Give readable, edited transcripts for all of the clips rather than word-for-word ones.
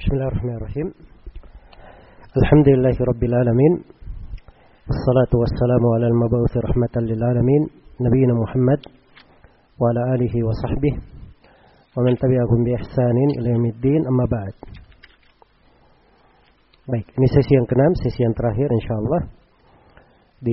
Bismillahirrahmanirrahim. Alhamdulillahi Rabbil Alamin. Wassalatu wassalamu ala al-mab'uthi rahmatan lil alamin, nabiyina Muhammad wa ala alihi wa sahbihi wa man tabi'ahum bi ihsanin ila yaumiddin, amma ba'd. Baik, ini sesi yang ke-6, sesi yang terakhir insyaallah di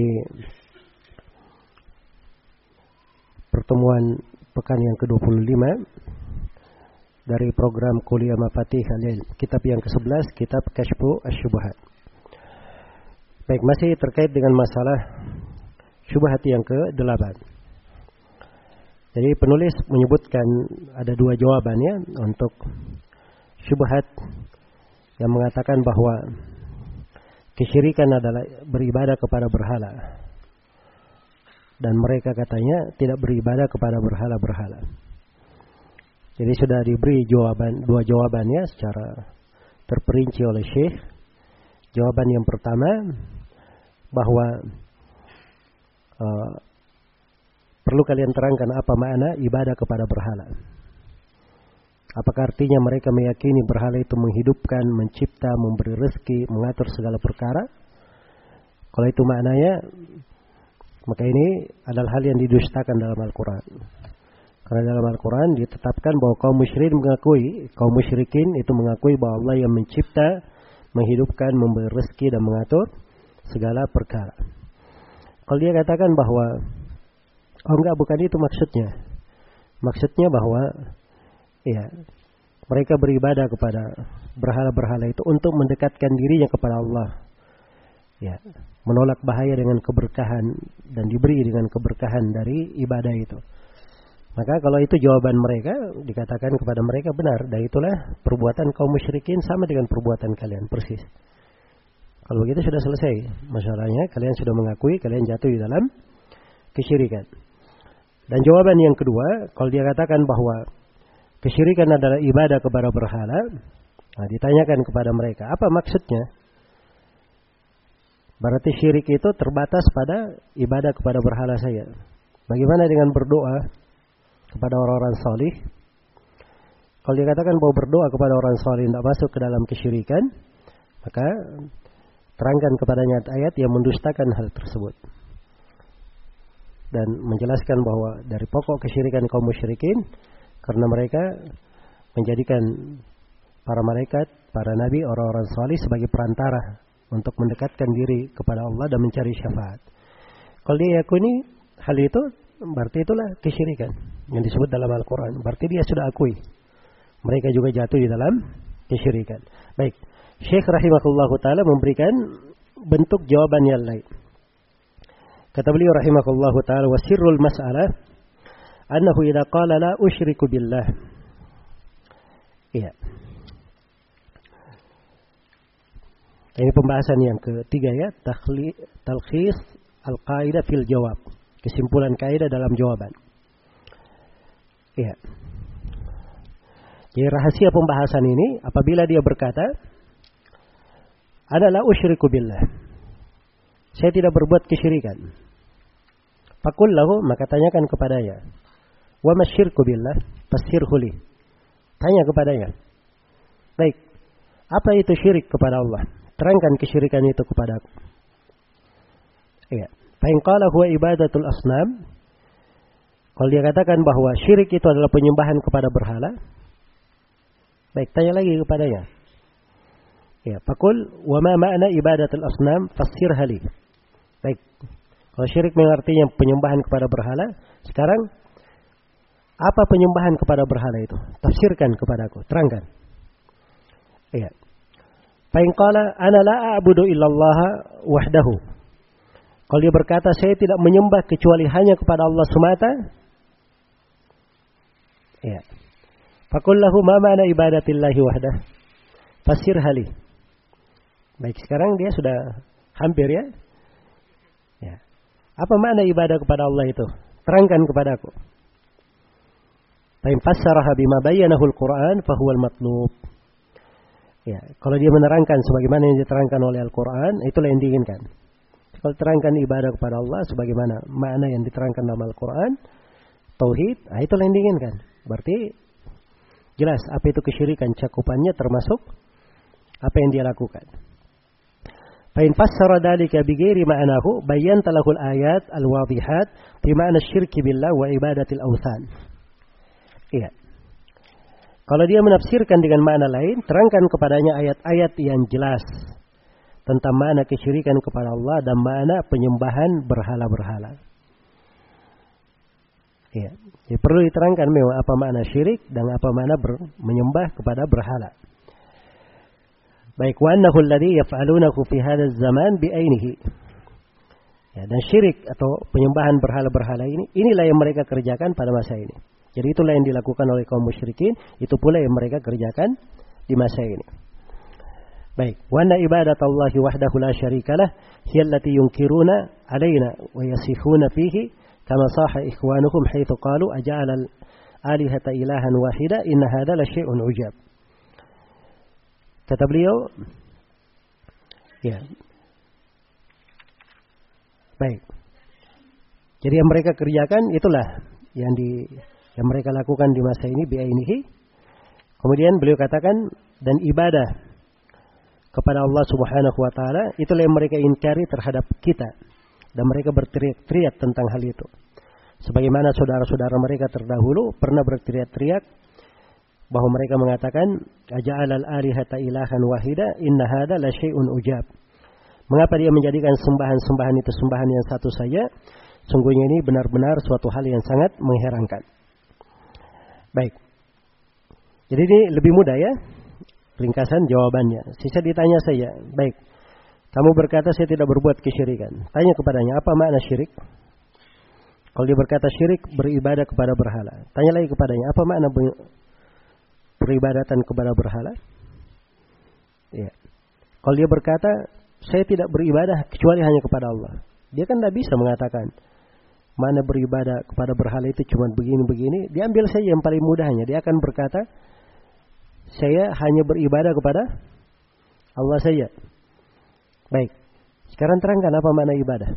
pertemuan pekan yang ke-25 dari program Kuliah Mafatih Al-Ilm, kitab yang ke-11, kitab Kashfu Asy-Syubhat. Baik, masih terkait dengan masalah syubhat yang ke-8. Jadi penulis menyebutkan ada dua jawabannya untuk syubhat yang mengatakan bahwa kesyirikan adalah beribadah kepada berhala. Dan mereka katanya tidak beribadah kepada berhala-berhala. Jadi sudah diberi dua jawabannya secara terperinci oleh Syekh. Jawaban yang pertama bahwa perlu kalian terangkan apa makna ibadah kepada berhala. Apakah artinya mereka meyakini berhala itu menghidupkan, mencipta, memberi rezeki, mengatur segala perkara? Kalau itu maknanya, maka ini adalah hal yang didustakan dalam Al-Quran. Karena dalam Al-Quran ditetapkan bahwa kaum musyrikin itu mengakui bahwa Allah yang mencipta, menghidupkan, memberi rezeki dan mengatur segala perkara. Kalau dia katakan bahwa bukan itu maksudnya. Maksudnya bahwa mereka beribadah kepada berhala-berhala itu untuk mendekatkan dirinya kepada Allah. Menolak bahaya dengan keberkahan dan diberi dengan keberkahan dari ibadah itu. Maka kalau itu jawaban mereka, dikatakan kepada mereka benar, dan itulah perbuatan kaum musyrikin sama dengan perbuatan kalian, persis. Kalau begitu sudah selesai masalahnya, kalian sudah mengakui kalian jatuh di dalam kesyirikan. Dan jawaban yang kedua, kalau dia katakan bahwa kesyirikan adalah ibadah kepada berhala, ditanyakan kepada mereka, apa maksudnya? Berarti syirik itu terbatas pada ibadah kepada berhala saja. Bagaimana dengan berdoa kepada orang-orang salih? Kalau dikatakan bahwa berdoa kepada orang salih tidak masuk ke dalam kesyirikan, maka terangkan kepadanya ayat yang mendustakan hal tersebut dan menjelaskan bahwa dari pokok kesyirikan kaum musyrikin karena mereka menjadikan para malaikat, para nabi, orang-orang salih sebagai perantara untuk mendekatkan diri kepada Allah dan mencari syafaat. Kalau dia yakini hal itu, berarti itulah kesyirikan yang disebut dalam Al-Quran. Berarti dia sudah akui mereka juga jatuh di dalam kesyirikan. Baik, Syekh rahimahullah ta'ala memberikan bentuk jawaban yang lain. Kata beliau rahimahullah ta'ala, wa sirrul mas'alah annahu idza qala la usyriku billah. Iya. Ini pembahasan yang ketiga ya, talkhis al-qaidah fil jawab. Kesimpulan kaidah dalam jawaban. Iya. Jadi rahasia pembahasan ini apabila dia berkata, adalah usyriku billah. Saya tidak berbuat kesyirikan. Faqul lahu, maka tanyakan kepadanya. Wa masyirku billah? Fasirhu li. Tanya kepadanya. Baik. Apa itu syirik kepada Allah? Terangkan kesyirikan itu kepadaku. Iya. Fa in qala huwa ibadatul asnam. Kalau dia katakan bahwa syirik itu adalah penyembahan kepada berhala, baik, tanya lagi kepadanya. Ya, faqul wa ma ma'na ibadatul asnam fassirha li. Baik. Kalau syirik mengartinya penyembahan kepada berhala, sekarang apa penyembahan kepada berhala itu? Tafsirkan kepadaku, terangkan. Iya. Fa in qala ana la a'budu illallah wahdahu. Kalau dia berkata saya tidak menyembah kecuali hanya kepada Allah semata. Ya. Faqul lahu ma ma'na ibadatillahi wahdah? Fasirha li. Baik, sekarang dia sudah hampir ya. Ya. Apa makna ibadah kepada Allah itu? Terangkan kepadaku. Fa in fassaraha bima bayyanahu al-Qur'an fa huwa al-matlub. Ya, kalau dia menerangkan sebagaimana yang diterangkan oleh Al-Quran, itulah yang diinginkan. Kalau terangkan ibadah kepada Allah sebagaimana makna yang diterangkan dalam Al-Quran, tauhid, itulah yang diinginkan. Berarti jelas apa itu kesyirikan, cakupannya termasuk apa yang dia lakukan. Fa in fassara dzalika bi ghairi ma'nahu bayyanta lahu al-ayat al-wadhihat fi ma'na asy-syirki billah wa ibadatil awthan. Iya. Kalau dia menafsirkan dengan makna lain, terangkan kepadanya ayat-ayat yang jelas tentang makna kesyirikan kepada Allah dan makna penyembahan berhala-berhala. Ya, jadi perlu diterangkan memang apa makna syirik dan apa makna menyembah kepada berhala. Baik, wa annahu alladhi yaf'alunahu fi hadzal zaman bi ainihi. Ya, dan syirik atau penyembahan berhala-berhala inilah yang mereka kerjakan pada masa ini. Jadi itulah yang dilakukan oleh kaum musyrikin, itu pula yang mereka kerjakan di masa ini. Baik, wa anna ibadatallahi wahdahu la syarikalah hiya allati yunkiruna alaina wa yasifuna fihi kama saha ikhwanuhum haitsu qalu aja'ala al-alihata ilahan wahida inna hadza la syai'un ujab. Kata beliau, ya. Baik. Jadi yang mereka kerjakan itulah yang mereka lakukan di masa ini bi'ainihi. Kemudian beliau katakan dan ibadah kepada Allah Subhanahu wa taala itulah yang mereka ingkari terhadap kita dan mereka berteriak-teriak tentang hal itu. Sebagaimana saudara-saudara mereka terdahulu pernah berteriak-teriak bahwa mereka mengatakan aja'alal alihata ilahan wahida inna hadza la syai'un ujab. Mengapa dia menjadikan sembahan-sembahan itu sembahan yang satu saja? Sungguhnya ini benar-benar suatu hal yang sangat mengherankan. Baik. Jadi ini lebih mudah ya. Ringkasan jawabannya. Sisa ditanya saya. Baik. Kamu berkata saya tidak berbuat kesyirikan. Tanya kepadanya apa makna syirik? Kalau dia berkata syirik beribadah kepada berhala. Tanya lagi kepadanya apa makna peribadatan kepada berhala? Ya. Kalau dia berkata saya tidak beribadah kecuali hanya kepada Allah. Dia kan tidak bisa mengatakan mana beribadah kepada berhala itu cuma begini-begini. Dia ambil saja yang paling mudahnya. Dia akan berkata saya hanya beribadah kepada Allah saja. Baik. Sekarang terangkan apa makna ibadah.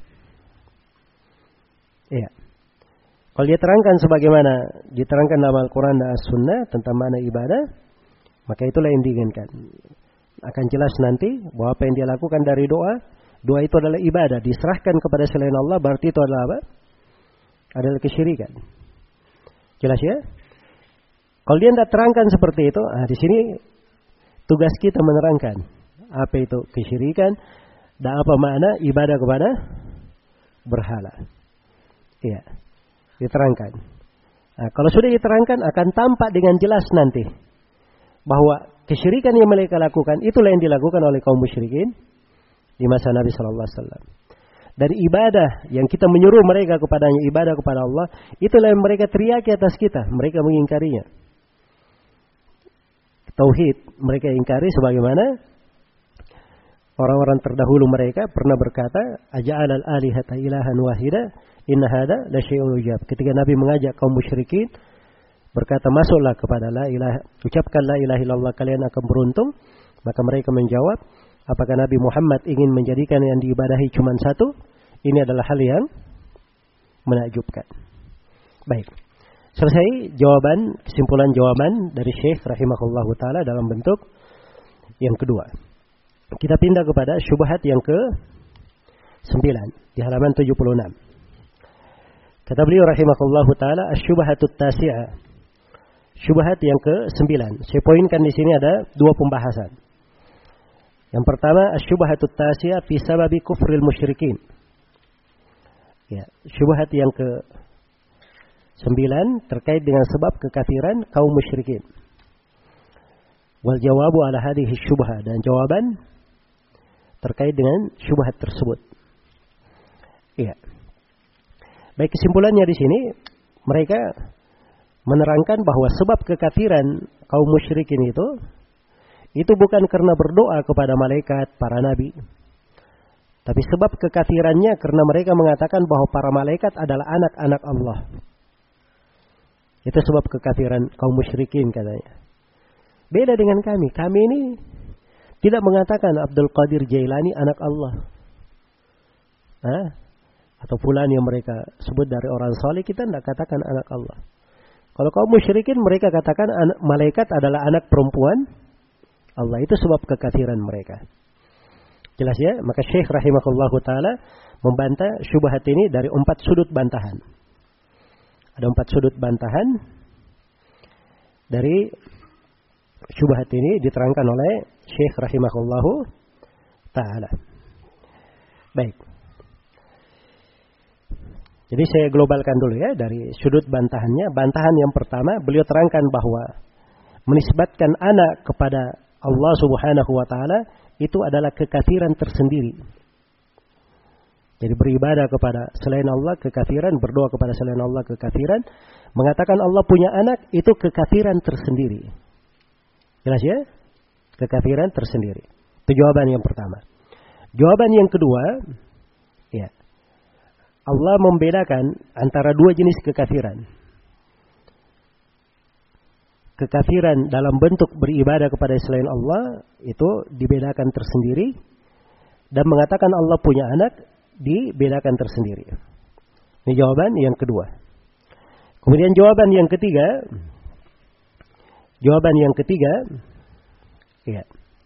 Iya. Kalau dia terangkan sebagaimana diterangkan dalam Al-Quran dan As-Sunnah tentang makna ibadah, maka itulah yang diinginkan. Akan jelas nanti bahwa apa yang dia lakukan dari doa itu adalah ibadah. Diserahkan kepada selain Allah berarti itu adalah apa? Adalah kesyirikan. Jelas ya? Kalau dia tidak terangkan seperti itu, di sini tugas kita menerangkan apa itu kesyirikan dan apa makna ibadah kepada berhala. Iya, diterangkan. Nah, kalau sudah diterangkan akan tampak dengan jelas nanti bahwa kesyirikan yang mereka lakukan itulah yang dilakukan oleh kaum musyrikin di masa Nabi sallallahu alaihi wasallam. Dan ibadah yang kita menyuruh mereka kepadanya ibadah kepada Allah, itulah yang mereka teriaki atas kita, mereka mengingkarinya. Tauhid mereka ingkari sebagaimana orang-orang terdahulu mereka pernah berkata aja'alal alihata ilahan wahida inna hadza la syai'un ujab. Ketika Nabi mengajak kaum musyrikin berkata masuklah kepada la ilaha, ucapkan la ilaha illallah kalian akan beruntung, maka mereka menjawab apakah Nabi Muhammad ingin menjadikan yang diibadahi cuma satu? Ini adalah hal yang menakjubkan. Baik. Selesai kesimpulan jawaban dari Syekh rahimahullahu taala dalam bentuk yang kedua. Kita pindah kepada syubhat yang ke-9 di halaman 76. Kata beliau rahimahullahu taala asy-syubhatut tasi'ah. Syubhat yang ke-9. Saya poinkan di sini ada dua pembahasan. Yang pertama asy-syubhatut tasi'ah fi sababi kufril musyrikin. Ya, syubhat yang ke-9 terkait dengan sebab kekafiran kaum musyrikin. Wal jawabu ala hadhihi syubhah, dan jawaban terkait dengan syubhat tersebut. Iya. Baik, kesimpulannya di sini mereka menerangkan bahwa sebab kekafiran kaum musyrikin itu bukan karena berdoa kepada malaikat, para nabi. Tapi sebab kekafirannya karena mereka mengatakan bahwa para malaikat adalah anak-anak Allah. Itu sebab kekafiran kaum musyrikin katanya. Beda dengan kami. Kami ini tidak mengatakan Abdul Qadir Jailani anak Allah. Atau fulan yang mereka sebut dari orang saleh, kita tidak katakan anak Allah. Kalau kaum musyrikin mereka katakan malaikat adalah anak perempuan Allah. Itu sebab kekafiran mereka. Jelas ya? Maka Syekh rahimahullahu ta'ala membantah syubhat ini dari 4 sudut bantahan. Ada 4 sudut bantahan dari syubhat ini diterangkan oleh Syekh rahimahullahu ta'ala. Baik. Jadi saya globalkan dulu ya dari sudut bantahannya. Bantahan yang pertama, beliau terangkan bahwa menisbatkan anak kepada Allah Subhanahu wa taala itu adalah kekafiran tersendiri. Jadi beribadah kepada selain Allah kekafiran, berdoa kepada selain Allah kekafiran, mengatakan Allah punya anak itu kekafiran tersendiri. Jelas ya? Kekafiran tersendiri. Itu jawaban yang pertama. Jawaban yang kedua, ya. Allah membedakan antara 2 jenis kekafiran. Kekafiran dalam bentuk beribadah kepada selain Allah itu dibedakan tersendiri, dan mengatakan Allah punya anak dibedakan tersendiri. Ini jawaban yang kedua. Kemudian jawaban yang ketiga, ya.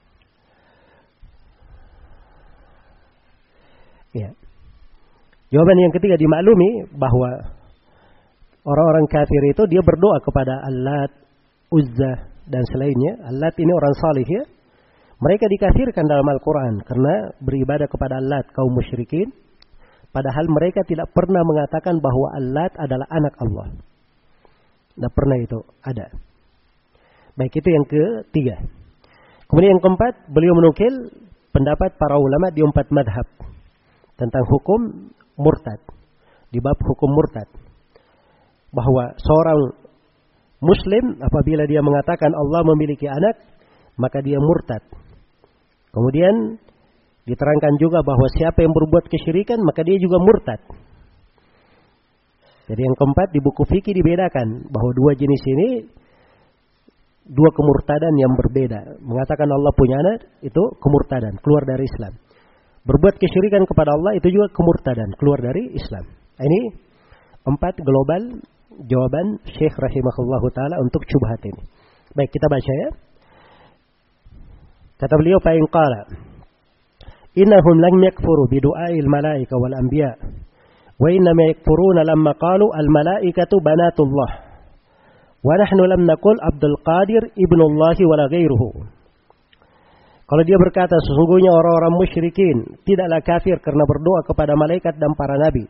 Ya. Jawaban yang ketiga dimaklumi bahwa orang-orang kafir itu dia berdoa kepada Allat, Uzza dan selainnya. Allat ini orang salih ya. Mereka dikafirkan dalam Al-Quran karena beribadah kepada Allat, kaum musyrikin. Padahal mereka tidak pernah mengatakan bahwa Allat adalah anak Allah. Tidak pernah itu ada. Baik, itu yang ketiga. Kemudian yang keempat, beliau menukil pendapat para ulama di 4 madhab tentang hukum murtad. Di bab hukum murtad, bahwa seorang Muslim apabila dia mengatakan Allah memiliki anak, maka dia murtad. Kemudian diterangkan juga bahwa siapa yang berbuat kesyirikan, maka dia juga murtad. Jadi yang keempat, di buku fikih dibedakan bahwa 2 jenis ini 2 kemurtadan yang berbeda. Mengatakan Allah punya anak itu kemurtadan, keluar dari Islam. Berbuat kesyirikan kepada Allah itu juga kemurtadan, keluar dari Islam. Ini 4 global jawaban Syekh rahimahullahu ta'ala untuk syubhat ini. Baik, kita baca ya. Kata beliau, fa'in qala innahum lam yakfuru bidu'ail malaika wal anbiya wa innama yakfuruna lamma qalu al malaikatu banatullah wa nahnu lam naqul Abdul Qadir ibnullahi wala ghairuhu. Kalau dia berkata sesungguhnya orang-orang musyrikin tidaklah kafir karena berdoa kepada malaikat dan para nabi.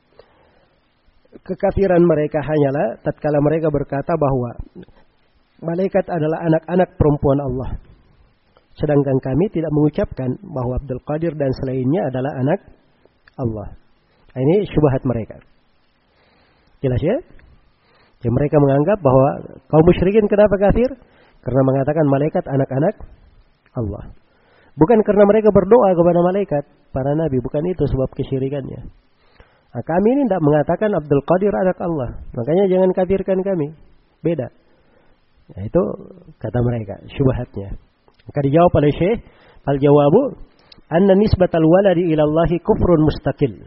Kekafiran mereka hanyalah tatkala mereka berkata bahwa malaikat adalah anak-anak perempuan Allah. Sedangkan kami tidak mengucapkan bahwa Abdul Qadir dan selainnya adalah anak Allah. Ini syubhat mereka. Jelas ya? Jadi mereka menganggap bahwa kaum musyrikin kenapa kafir? Karena mengatakan malaikat anak-anak Allah. Bukan karena mereka berdoa kepada malaikat, para nabi. Bukan itu sebab kesyirikannya. Nah, kami ini tidak mengatakan Abdul Qadir anak Allah. Makanya jangan kafirkan kami. Beda. Nah, itu kata mereka, syubhatnya. Maka dijawab oleh Syekh, al-jawabu anna nisbatal waladi ila Allahi kufrun mustaqil.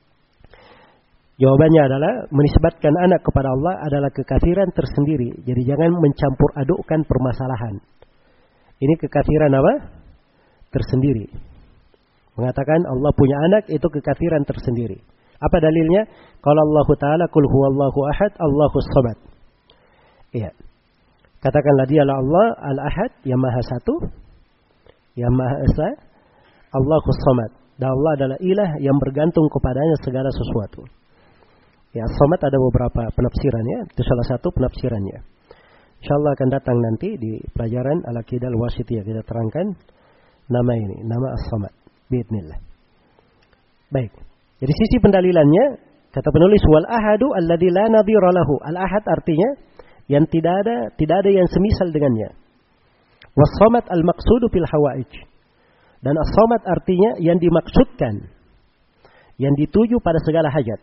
Jawabannya adalah menisbatkan anak kepada Allah adalah kekafiran tersendiri. Jadi jangan mencampur adukkan permasalahan. Ini kekafiran apa? Tersendiri. Mengatakan Allah punya anak itu kekafiran tersendiri. Apa dalilnya? Qala Allah Ta'ala qul huwallahu ahad Allahus samad. Iya. Katakanlah dialah Allah al-ahad yang maha satu, yang maha esa, Allahus samad. Dan Allah adalah ilah yang bergantung kepadanya segala sesuatu. Ya, samad ada beberapa penafsiran ya. Itu salah satu penafsirannya. InsyaAllah akan datang nanti di pelajaran Al-Aqidah Al-Wasithiyah kita terangkan nama ini, nama As-Samad. Biidznillah. Baik. Jadi sisi pendalilannya, kata penulis wal ahadu alladzi la nadhira lahu. Al-ahad artinya yang tidak ada yang semisal dengannya. Was-samad al-maqsudu fil hawaij. Dan as-samad artinya yang dimaksudkan, yang dituju pada segala hajat.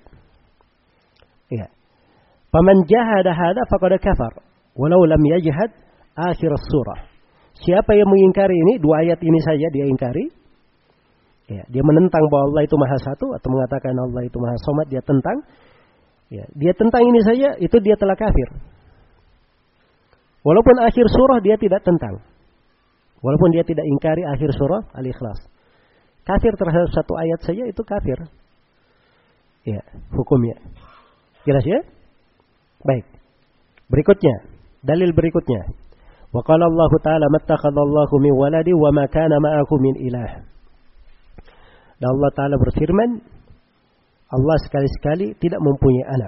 Ya. Faman jahada hada faqad kafar. Walau lam yajhad akhir surah. Siapa yang mengingkari ini, 2 ayat ini saja dia ingkari. Ya, dia menentang bahwa Allah itu maha satu atau mengatakan Allah itu maha samad, dia tentang. Ya, dia tentang ini saja, itu dia telah kafir. Walaupun akhir surah dia tidak tentang. Walaupun dia tidak ingkari akhir surah Al-Ikhlas. Kafir terhadap satu ayat saja itu kafir. Ya, hukumnya. Jelas ya? Baik. Berikutnya, dalil berikutnya. Wa qala Allah Ta'ala mattakhadallahu min waladi wa ma kana ma'ahu min ilah. Dan Allah Ta'ala berfirman, Allah sekali-sekali tidak mempunyai anak.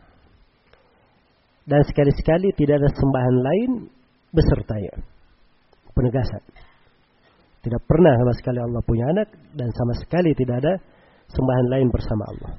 Dan sekali-sekali tidak ada sembahan lain besertanya. Penegasan. Tidak pernah sama sekali Allah punya anak dan sama sekali tidak ada sembahan lain bersama Allah.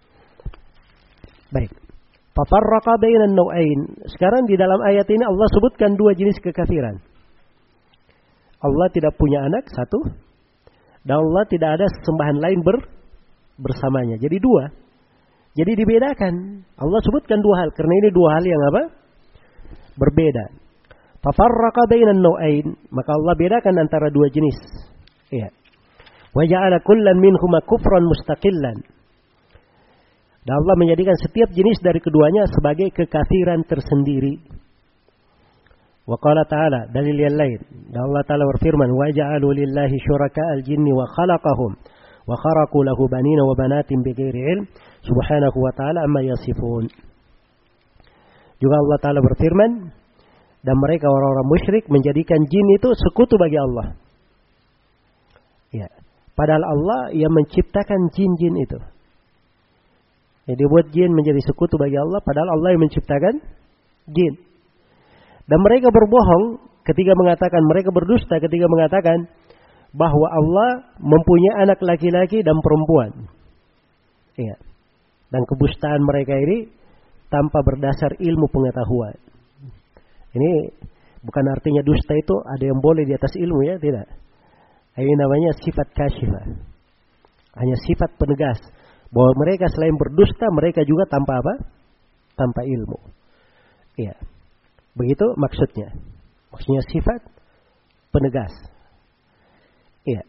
Baik. Fafarraqa bainan naw'ain. Sekarang di dalam ayat ini Allah sebutkan dua jenis kekafiran. Allah tidak punya anak, satu. Dan Allah tidak ada sembahan lain bersamanya. Jadi dua. Jadi dibedakan. Allah sebutkan dua hal. Karena ini dua hal yang apa? Berbeda. Fafarraqa bainan naw'ain. Maka Allah bedakan antara dua jenis. Iya. Wa ja'ala kullan minhuma kufran mustaqillan. Dan Allah menjadikan setiap jenis dari keduanya sebagai kekafiran tersendiri. Wa qala ta'ala, dalil yang lain. Dan Allah Ta'ala berfirman, wa ja'alu lillahi syuraka'al jinni wa khalaqahum wa kharaqu lahu banina wa banatin bighairi ilm subhanahu wa ta'ala amma yasifun. Juga Allah Ta'ala berfirman, dan mereka orang-orang musyrik menjadikan jin itu sekutu bagi Allah. Ya, padahal Allah yang menciptakan jin-jin itu. Jadi buat jin menjadi sekutu bagi Allah, padahal Allah yang menciptakan jin. Dan mereka berbohong ketika mengatakan, mereka berdusta ketika mengatakan bahwa Allah mempunyai anak laki-laki dan perempuan. Iya. Dan kedustaan mereka ini tanpa berdasar ilmu pengetahuan. Ini bukan artinya dusta itu ada yang boleh di atas ilmu ya, tidak. Ini namanya sifat kasyifah. Hanya sifat penegas. Bahwa mereka selain berdusta, mereka juga tanpa apa? Tanpa ilmu. Iya. Begitu maksudnya. Maksudnya sifat penegas. Iya.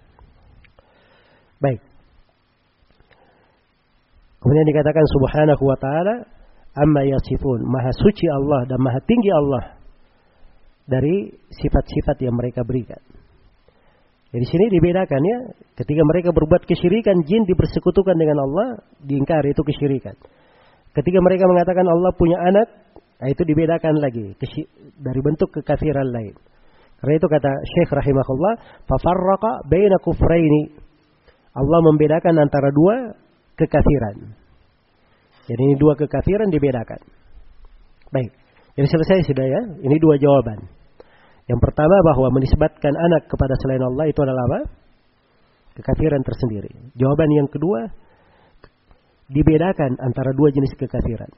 Baik. Kemudian dikatakan subhanahu wa ta'ala amma yasifun. Maha suci Allah dan maha tinggi Allah dari sifat-sifat yang mereka berikan. Di sini dibedakan ya, ketika mereka berbuat kesyirikan, jin dipersekutukan dengan Allah, diingkari itu kesyirikan. Ketika mereka mengatakan Allah punya anak, itu dibedakan lagi dari bentuk kekafiran lain. Karena itu kata Syekh rahimahullah, fafarraqa baina kufraini. Allah membedakan antara dua kekafiran. Jadi ini dua kekafiran dibedakan. Baik, jadi selesai sudah ya. Ini dua jawaban. Yang pertama bahwa menisbatkan anak kepada selain Allah itu adalah apa? Kekafiran tersendiri. Jawaban yang kedua, dibedakan antara dua jenis kekafiran.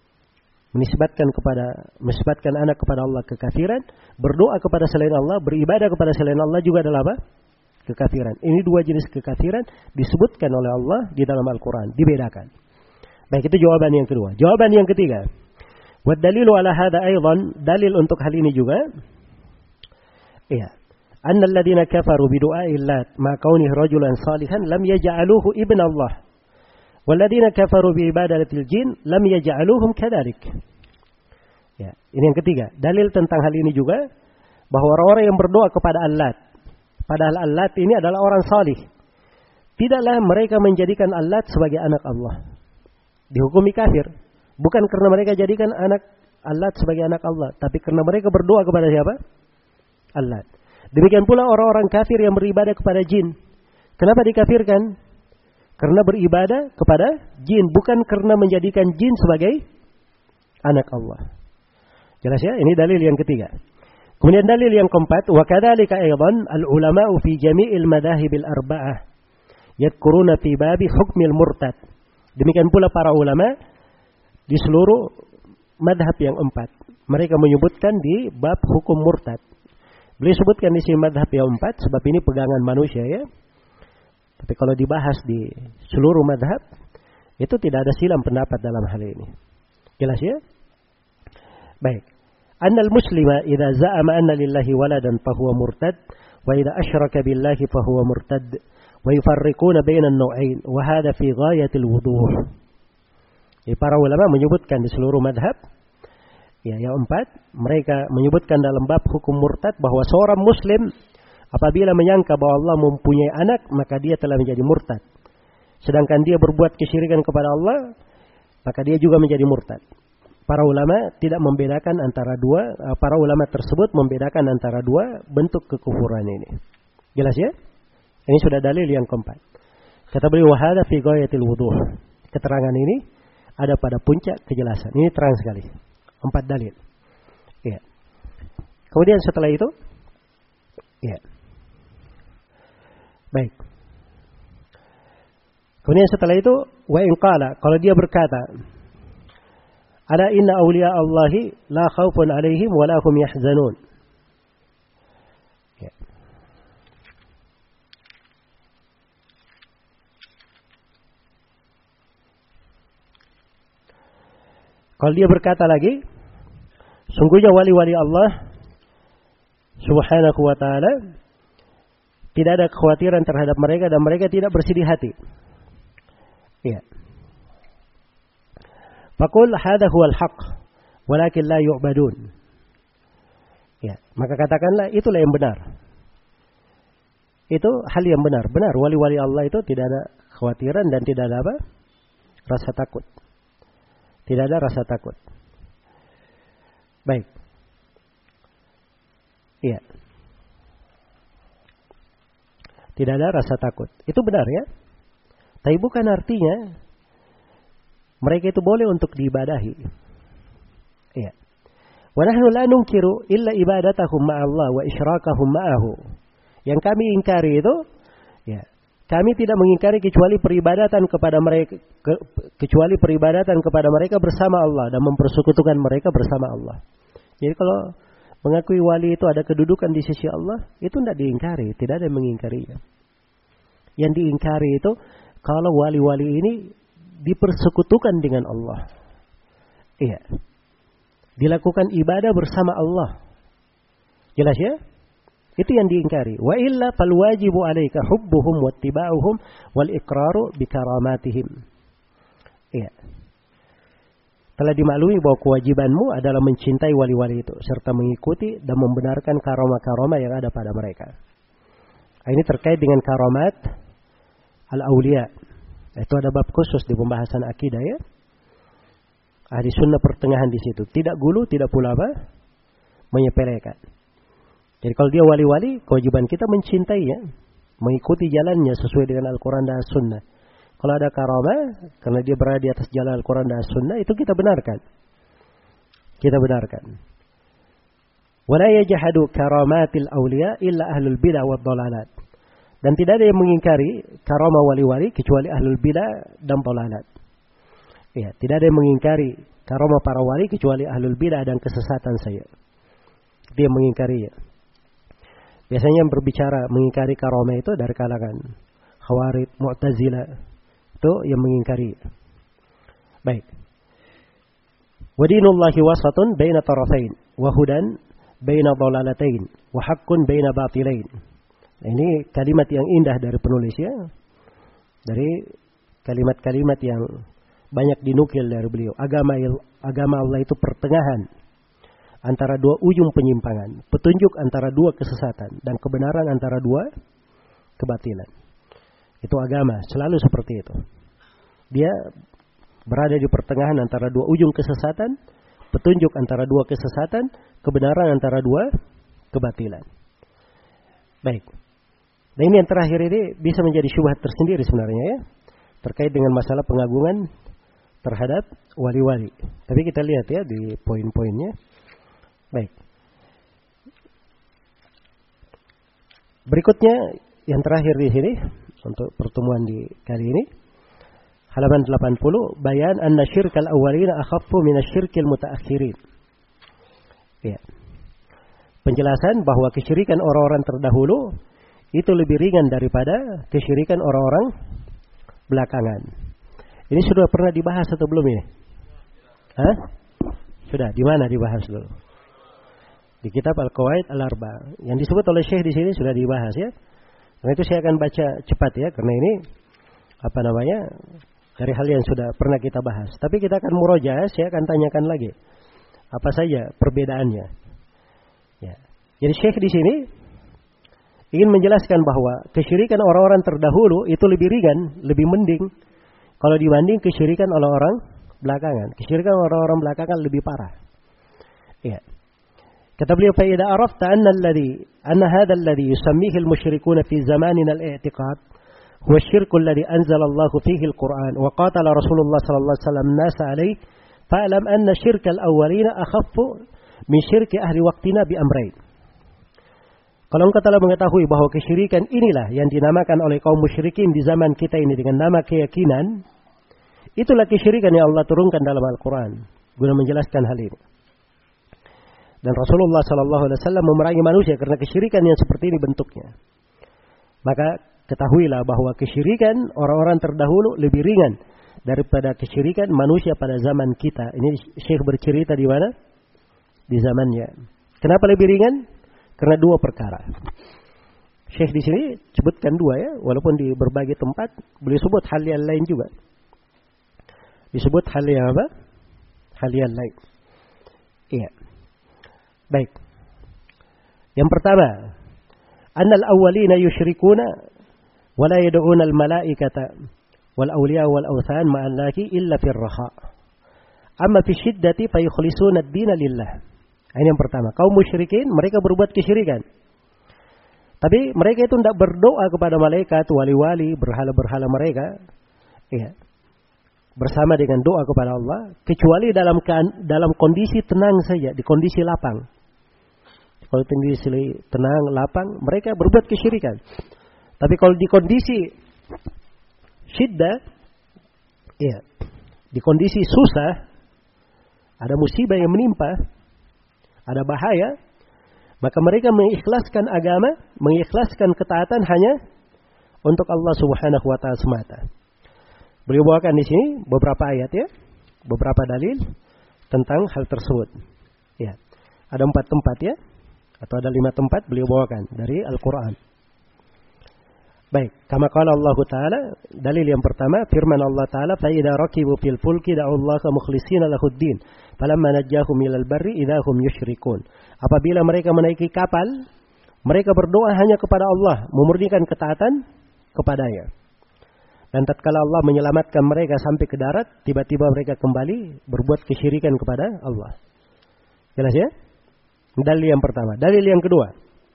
Menisbatkan anak kepada Allah kekafiran, berdoa kepada selain Allah, beribadah kepada selain Allah juga adalah apa? Kekafiran. Ini dua jenis kekafiran disebutkan oleh Allah di dalam Al-Quran. Dibedakan. Baik, itu jawaban yang kedua. Jawaban yang ketiga. Wa dalilu ala hadha aydan, dalil untuk hal ini juga. Iya. Anna alladhina kafaru bidu'ai Lat ma kaunihi rajulan salihan lam yaj'aluhu ibn Allah. Walladhina kafaru bi ibadatil jin lam yaj'aluhum kadzalik. Ya, ini yang ketiga. Dalil tentang hal ini juga bahwa orang-orang yang berdoa kepada Al-Lat, padahal Al-Lat ini adalah orang salih, tidaklah mereka menjadikan Al-Lat sebagai anak Allah. Dihukumi kafir. Bukan karena mereka jadikan anak Al-Lat sebagai anak Allah, tapi karena mereka berdoa kepada siapa? Allah. Demikian pula orang-orang kafir yang beribadah kepada jin. Kenapa dikafirkan? Karena beribadah kepada jin, bukan karena menjadikan jin sebagai anak Allah. Jelas ya? Ini dalil yang ketiga. Kemudian dalil yang keempat, wa kadzalika aidan al-ulama'u fi jami'il madhahibil arba'ah yadhkuruna fi babi hukmil murtad. Demikian pula para ulama di seluruh madhab yang empat. Mereka menyebutkan di bab hukum murtad. Beliau sebutkan di sini madhab yang empat, sebab ini pegangan manusia ya. Tapi kalau dibahas di seluruh madhab, itu tidak ada silang pendapat dalam hal ini. Jelas ya? Baik. Annal muslima idza za'ama anna lillahi waladan fahuwa murtad, wa idza asyraka billahi fahuwa murtad, wa yufarriquna baina an-naw'ain, wa hadha fi ghayatil wuduh. Para ulama menyebutkan di seluruh madhab, Ya, yang 4, mereka menyebutkan dalam bab hukum murtad bahwa seorang muslim apabila menyangka bahwa Allah mempunyai anak, maka dia telah menjadi murtad. Sedangkan dia berbuat kesyirikan kepada Allah, maka dia juga menjadi murtad. Para ulama tidak membedakan antara para ulama tersebut membedakan antara dua bentuk kekufuran ini. Jelas ya? Ini sudah dalil yang keempat. Kata beliau, wa hadza fi ghayatil wuduh. Keterangan ini ada pada puncak kejelasan. Ini terang sekali. 4 dalil. Ya. Kemudian setelah itu, ya. Baik. Kemudian setelah itu, wa in qala, kalau dia berkata, ala inna awliya Allahi la khaufun alaihim wa la hum yahzanun. Ya. Kalau dia berkata lagi, sungguhnya wali-wali Allah subhanahu wa ta'ala tidak ada kekhawatiran terhadap mereka dan mereka tidak bersedih hati. Ya. Faqul hadha huwal haqq walakin la yu'badun. Ya, maka katakanlah itulah yang benar. Itu hal yang benar. Benar, wali-wali Allah itu tidak ada kekhawatiran dan tidak ada apa? Rasa takut. Tidak ada rasa takut. Baik. Iya. Tidak ada rasa takut. Itu benar ya. Tapi bukan artinya mereka itu boleh untuk diibadahi. Iya. Wa nahnu la nunkiru illa ibadatahum ma'allah wa isyrakahum ma'ahu. Yang kami ingkari itu, ya, kami tidak mengingkari kecuali peribadatan kepada mereka bersama Allah dan mempersekutukan mereka bersama Allah. Jadi kalau mengakui wali itu ada kedudukan di sisi Allah, itu tidak diingkari, tidak ada yang mengingkarinya. Yang diingkari itu kalau wali-wali ini dipersekutukan dengan Allah. Iya. Dilakukan ibadah bersama Allah. Jelas ya? Itu yang diingkari. Wa illa fal wajibu 'alaika hubbuhum wattiba'uhum wal iqraru bi karamatihim. Iya. Telah dimaklumi bahwa kewajibanmu adalah mencintai wali-wali itu serta mengikuti dan membenarkan karomah-karomah yang ada pada mereka. Ini terkait dengan karamat al-auliya. Itu ada bab khusus di pembahasan akidah ya. Ahli sunnah pertengahan di situ. Tidak gulu, tidak pula apa? Menyepelekan. Jadi kalau dia wali-wali, kewajiban kita mencintainya, mengikuti jalannya sesuai dengan Al-Quran dan As-Sunnah. Kalau ada karamah, karena dia berada di atas jalan Al-Quran dan As-Sunnah, itu kita benarkan. Kita benarkan. Wala yajhadu karamatil awliya illa ahlul bidah wad dhalalat. Dan tidak ada yang mengingkari karamah wali-wali kecuali ahlul bidah dan dhalalat. Ya, tidak ada yang mengingkari karamah para wali kecuali ahlul bidah dan kesesatan saya. Dia mengingkarinya. Biasanya yang berbicara mengingkari karamah itu dari kalangan Khawarij, Mu'tazilah. Itu yang mengingkari. Baik. Wa dinullahi wasatun baina tarafain wa hudan baina dhalalatain wa haqqun baina batilain. Nah, ini kalimat yang indah dari penulis ya. Dari kalimat-kalimat yang banyak dinukil dari beliau. Agama Allah itu pertengahan antara dua ujung penyimpangan, petunjuk antara dua kesesatan dan kebenaran antara dua kebatilan. Itu agama, selalu seperti itu. Dia berada di pertengahan antara dua ujung kesesatan, petunjuk antara dua kesesatan, kebenaran antara dua kebatilan. Baik. Nah ini yang terakhir ini bisa menjadi syubhat tersendiri sebenarnya ya, terkait dengan masalah pengagungan terhadap wali-wali. Tapi kita lihat ya di poin-poinnya. Baik. Berikutnya yang terakhir di sini untuk pertemuan di kali ini halaman 80 bayan anna syirkal awwalina akhaffu min asyirkil mutaakhirin. Ya. Penjelasan bahwa kesyirikan orang-orang terdahulu itu lebih ringan daripada kesyirikan orang-orang belakangan. Ini sudah pernah dibahas atau belum ini? Hah? Sudah, di mana dibahas dulu? Di kitab Al-Qawaid Al-Arba. Yang disebut oleh Syekh di sini sudah dibahas ya. Karena itu saya akan baca cepat ya, karena ini dari hal yang sudah pernah kita bahas. Tapi kita akan murojaah, saya akan tanyakan lagi Apa saja perbedaannya? Ya. Jadi Syekh di sini ingin menjelaskan bahwa kesyirikan orang-orang terdahulu itu lebih ringan, lebih mending kalau dibanding kesyirikan oleh orang belakangan. Kesyirikan orang-orang belakangan lebih parah. Ya. Kata beliau, "Fa idza arafta anna hadha alladhi yusammihi al-musyrikuna fi zamanina al-i'tiqad huwa asy-syirku alladhi anzala Allah fihi al-Qur'an wa qatala Rasulullah sallallahu alaihi wasallam an-nas alayhi fa'lam anna syirka al-awwalina akhaffu min syirki ahli waqtina bi amrayn." Kalau engkau telah mengetahui bahwa kesyirikan inilah yang dinamakan oleh kaum musyrikin di zaman kita ini dengan nama keyakinan, itulah kesyirikan yang Allah turunkan dalam Al-Quran guna menjelaskan hal ini. Dan Rasulullah SAW memerangi manusia karena kesyirikan yang seperti ini bentuknya. Maka ketahuilah bahwa kesyirikan orang-orang terdahulu lebih ringan daripada kesyirikan manusia pada zaman kita. Ini Syekh bercerita di mana? Di zamannya. Kenapa lebih ringan? Karena dua perkara. Syekh di sini sebutkan dua ya, walaupun di berbagai tempat beliau sebut hal yang lain juga. Disebut hal yang apa? Hal yang lain. Iya. Baik. Yang pertama, annal awwalina yusyrikuna wa la yad'una al-malaikata wal awliya wal awthan ma'allaki illa fir raha. Amma fi shiddati fa yukhlisuna ad-din lillah. Ini yang pertama, kaum musyrikin mereka berbuat kesyirikan. Tapi mereka itu tidak berdoa kepada malaikat, wali-wali, berhala-berhala mereka. Iya. Bersama dengan doa kepada Allah, kecuali dalam kondisi tenang saja, di kondisi lapang. Kalau kondisi tenang, lapang, mereka berbuat kesyirikan. Tapi kalau di kondisi syiddah, iya, di kondisi susah, ada musibah yang menimpa, ada bahaya, maka mereka mengikhlaskan agama, mengikhlaskan ketaatan hanya untuk Allah Subhanahu wa taala semata. Beliau bawakan di sini beberapa ayat ya, beberapa dalil tentang hal tersebut. Ya. Ada 4 tempat ya, atau ada 5 tempat beliau bawakan dari Al-Qur'an. Baik, kama qala Allah Ta'ala, dalil yang pertama firman Allah Ta'ala, fa idza rakibu fil fulki da'ullaha mukhlishina lahud-din falamma najjahum ilal barri idza hum yusyrikun. Apabila mereka menaiki kapal, mereka berdoa hanya kepada Allah, memurnikan ketaatan kepadanya. Dan tatkala Allah menyelamatkan mereka sampai ke darat, tiba-tiba mereka kembali berbuat kesyirikan kepada Allah. Jelas ya? Dalil yang pertama. Dalil yang kedua.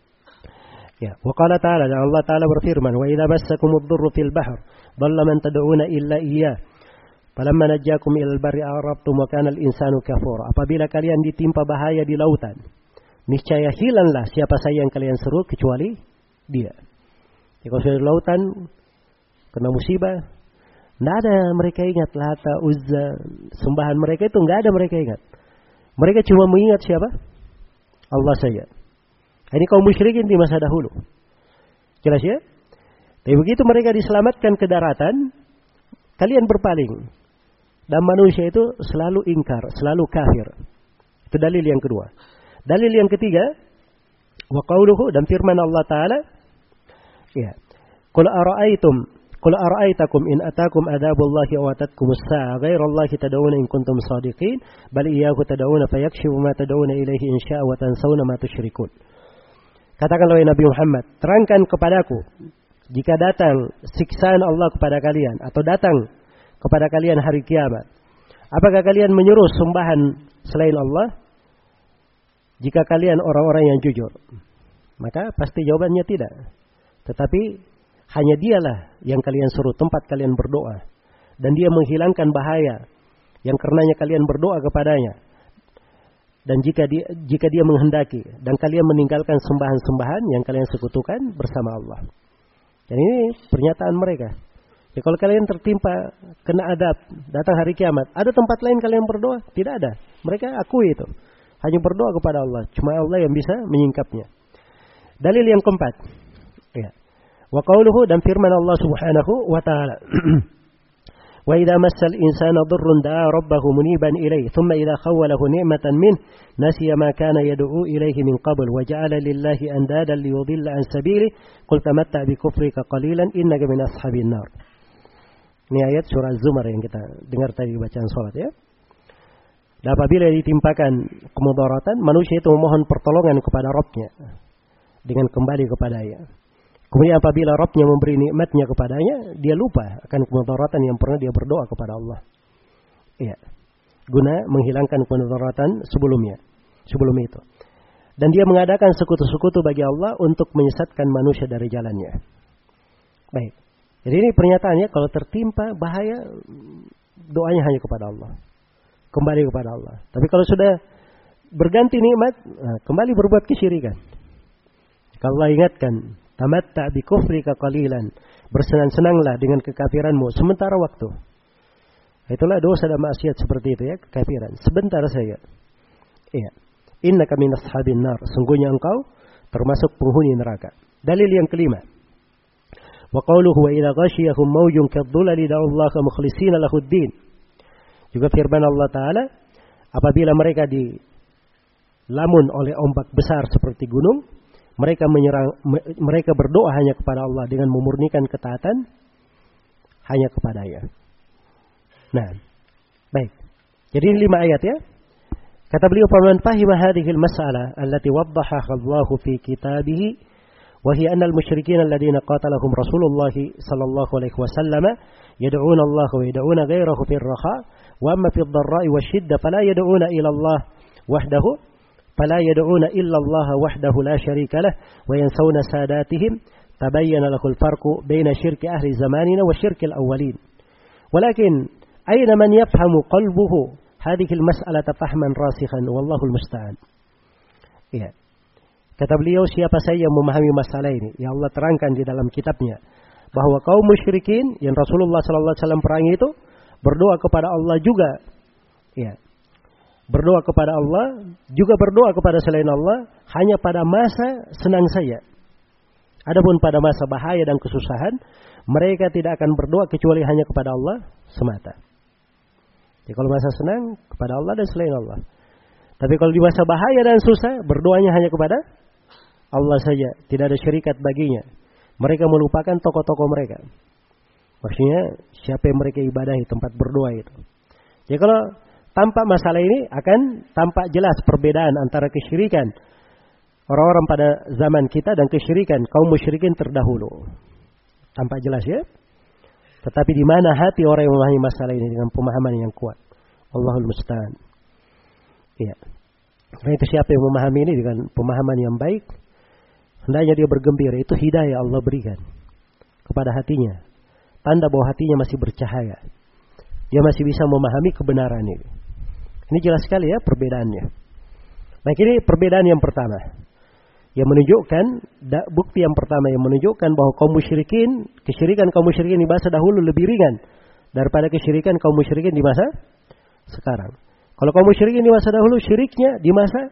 Ya, wa qala ta'ala, dan Allah Ta'ala berfirman, "Wa idza massakumud dhurru fil bahr, dhalla man tad'una illa iyyah. Falamma najjakum ilal barri a'rabtum wa kana al-insanu kafura." Apabila kalian ditimpa bahaya di lautan, niscaya hilanglah siapa saja yang kalian seru kecuali Dia. Jika sudah di lautan kena musibah, tidak ada mereka ingat Lata, Uzza, sembahan mereka itu tidak ada mereka ingat. Mereka cuma mengingat siapa? Allah saja. Ini kaum musyrikin di masa dahulu. Jelas ya? Tapi begitu mereka diselamatkan ke daratan, kalian berpaling. Dan manusia itu selalu ingkar, selalu kafir. Itu dalil yang kedua. Dalil yang ketiga, wa qauluhu, dan firman Allah Ta'ala, ya, Qul ara'aytakum in atakum adzabullahi wa atatkumus sa'a ghairallahi tad'una in kuntum shadiqin bal iyyahu tad'una fayakshifu ma tad'una ilaihi in sya'a wa tansawna ma tusyrikun. Katakanlah wahai Nabi Muhammad, terangkan kepadaku jika datang siksaan Allah kepada kalian atau datang kepada kalian hari kiamat, apakah kalian menyuruh sembahan selain Allah? Jika kalian orang-orang yang jujur, maka pasti jawabannya tidak. Tetapi hanya Dialah yang kalian suruh tempat kalian berdoa, dan Dia menghilangkan bahaya yang karenanya kalian berdoa kepadanya. Dan jika dia menghendaki dan kalian meninggalkan sembahan-sembahan yang kalian sekutukan bersama Allah. Dan ini pernyataan mereka. Ya, kalau kalian tertimpa kena adab datang hari kiamat, ada tempat lain kalian berdoa? Tidak ada. Mereka akui itu. Hanya berdoa kepada Allah. Cuma Allah yang bisa menyingkapnya. Dalil yang keempat. Ya. Wa qauluhu, dan firman Allah Subhanahu wa taala. Wa idza massal insana dhurrun da'a rabbahu muniban ilayhi thumma idza khawwalahu ni'matan min nasiya ma kana yad'u ilayhi min qabl wa ja'ala lillahi andadan liyudilla an sabili qul tamatta' bi kufrika qalilan innaka min ashabin nar. Ini ayat surah Az-Zumar yang kita dengar tadi bacaan salat ya. Dan apabila ditimpakan kemudaratan, manusia itu memohon pertolongan kepada Rabb-nya dengan kembali kepadanya. Kemudian apabila Rabb-nya memberi nikmatnya kepadanya, dia lupa akan kemudaratan yang pernah dia berdoa kepada Allah. Iya. Guna menghilangkan kemudaratan sebelum itu. Dan dia mengadakan sekutu-sekutu bagi Allah untuk menyesatkan manusia dari jalannya. Baik. Jadi ini pernyataannya, kalau tertimpa bahaya, doanya hanya kepada Allah. Kembali kepada Allah. Tapi kalau sudah berganti nikmat, kembali berbuat kesyirikan. Kalau Allah ingatkan, tamatta bi kufrika qalilan, bersenang-senanglah dengan kekafiranmu sementara waktu. Itulah dosa dan maksiat seperti itu ya, kekafiran. Sebentar saja. Iya. Innaka minas ashabin nar, sungguhnya engkau termasuk penghuni neraka. Dalil yang kelima. Wa qawluhu wa idza ghashiyahum mawjun kadh-dhulali da'ullaha mukhlishina lahud-din. Juga firman Allah Ta'ala, apabila mereka dilamun oleh ombak besar seperti gunung, mereka berdoa hanya kepada Allah dengan memurnikan ketaatan hanya kepadanya. Nah, baik. Jadi ini 5 ayat ya. Kata beliau, "Faman fahima hadhihi al-mas'alah allati waddahaha Allah fi kitabih wa hiya anna al-musyrikeen alladhina qatalahum Rasulullah sallallahu alaihi wasallam yad'una Allah wa yad'una ghayrahu fi ar-raha wa amma fi ad-dharra'i wash-shiddah fala yad'una ila Allah wahdahu fala yad'una illa Allah wahdahu la sharika lah wa yansawna sadatihim tabayyana lahu al-farqu baina syirki ahli zamanina wa syirki al-awwalin walakin ayna man yafhamu qalbuhu hadhihi al-mas'alata fahman rasikhan wallahu al-musta'an." Ya. Kata beliau, siapa saja yang memahami masalah ini, ya Allah terangkan di dalam kitabnya bahwa kaum musyrikin yang Rasulullah sallallahu alaihi wasallam perangi itu berdoa kepada Allah juga. Ya. Berdoa kepada Allah, juga berdoa kepada selain Allah hanya pada masa senang saja. Adapun pada masa bahaya dan kesusahan, mereka tidak akan berdoa kecuali hanya kepada Allah semata. Jadi kalau masa senang kepada Allah dan selain Allah. Tapi kalau di masa bahaya dan susah, berdoanya hanya kepada Allah saja, tidak ada syirikat baginya. Mereka melupakan tokoh-tokoh mereka. Maksudnya siapa yang mereka ibadahi, tempat berdoa itu. Jadi kalau tampak masalah ini akan tampak jelas perbedaan antara kesyirikan orang-orang pada zaman kita dan kesyirikan kaum musyrikin terdahulu. Tampak jelas ya. Tetapi di mana hati orang yang memahami masalah ini dengan pemahaman yang kuat. Allahul musta'an. Iya. Karena itu siapa yang memahami ini dengan pemahaman yang baik, hendaknya dia bergembira. Itu hidayah Allah berikan kepada hatinya. Tanda bahwa hatinya masih bercahaya. Dia masih bisa memahami kebenaran ini. Ini jelas sekali ya perbedaannya. Nah ini perbedaan yang pertama. Yang menunjukkan, bukti yang pertama yang menunjukkan bahwa kaum musyrikin, kesyirikan kaum musyrikin di masa dahulu lebih ringan daripada kesyirikan kaum musyrikin di masa sekarang. Kalau kaum musyrikin di masa dahulu, syiriknya di masa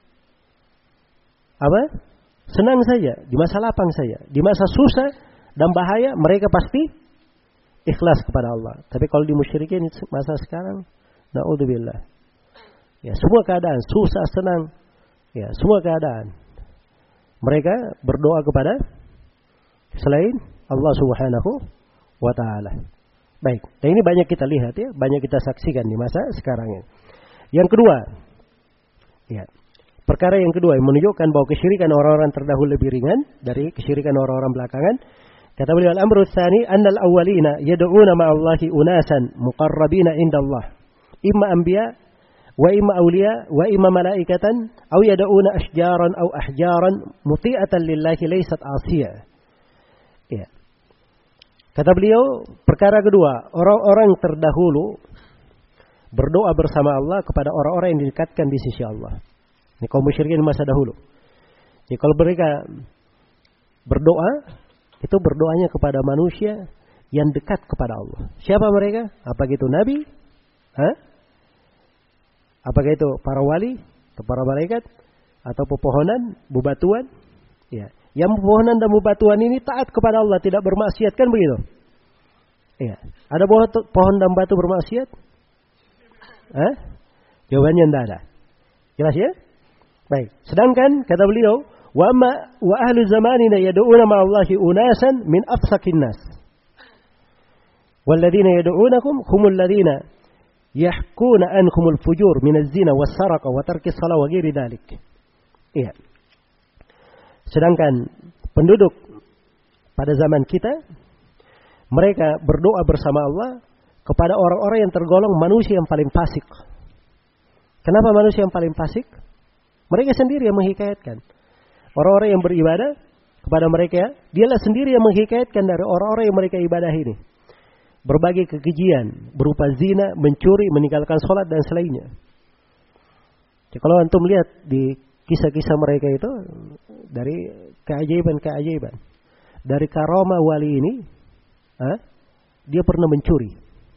apa? Senang saja, di masa lapang saja. Di masa susah dan bahaya, mereka pasti ikhlas kepada Allah. Tapi kalau di musyrikin masa sekarang, na'udzubillah. Ya, semua keadaan, susah, senang. Ya, semua keadaan. Mereka berdoa kepada selain Allah Subhanahu wa Ta'ala. Baik, dan ini banyak kita lihat ya, banyak kita saksikan di masa sekarang ini. Yang kedua, ya, perkara yang kedua yang menunjukkan bahwa kesyirikan orang-orang terdahulu lebih ringan dari kesyirikan orang-orang belakangan. Kata beliau, al-amru tsani anna al-awwalina yad'una ma'allahi unasan muqarrabina indallah, imma anbiya wa imma awliya wa imma malaikatan aw yad'una ashjaran aw ahjaran muti'atan lillahi laysat 'asiyah. Ya. Kata beliau, perkara kedua, orang-orang terdahulu berdoa bersama Allah kepada orang-orang yang didekatkan di sisi Allah. Ini kaum musyrikin masa dahulu. Jadi kalau mereka berdoa, itu berdoanya kepada manusia yang dekat kepada Allah. Siapa mereka? Apakah itu nabi? Apakah itu para wali atau para malaikat atau pepohonan, bebatuan? Ya. Yang pepohonan dan bebatuan ini taat kepada Allah, tidak bermaksiat, kan begitu? Ya. Ada pohon dan batu bermaksiat? Jawabannya tidak ada. Jelas ya? Baik. Sedangkan kata beliau, wa ahlu zamanina yad'una ma'allahi unasan min afsakin nas. Walladzina yad'unakum humul ladzina yahkuna anhumul fujur minaz zina was-saraqa wa tarkis shalah wa ghairi dzalik. Iya. Sedangkan penduduk pada zaman kita, mereka berdoa bersama Allah kepada orang-orang yang tergolong manusia yang paling fasik. Kenapa manusia yang paling fasik? Mereka sendiri yang menghikayatkan. Orang-orang yang beribadah kepada mereka, dialah sendiri yang menghikayatkan dari orang-orang yang mereka ibadah ini. Berbagai kekejian, berupa zina, mencuri, meninggalkan sholat, dan selainnya. Jadi, kalau antum lihat di kisah-kisah mereka itu, dari keajaiban-keajaiban. Dari karamah wali ini, dia pernah mencuri.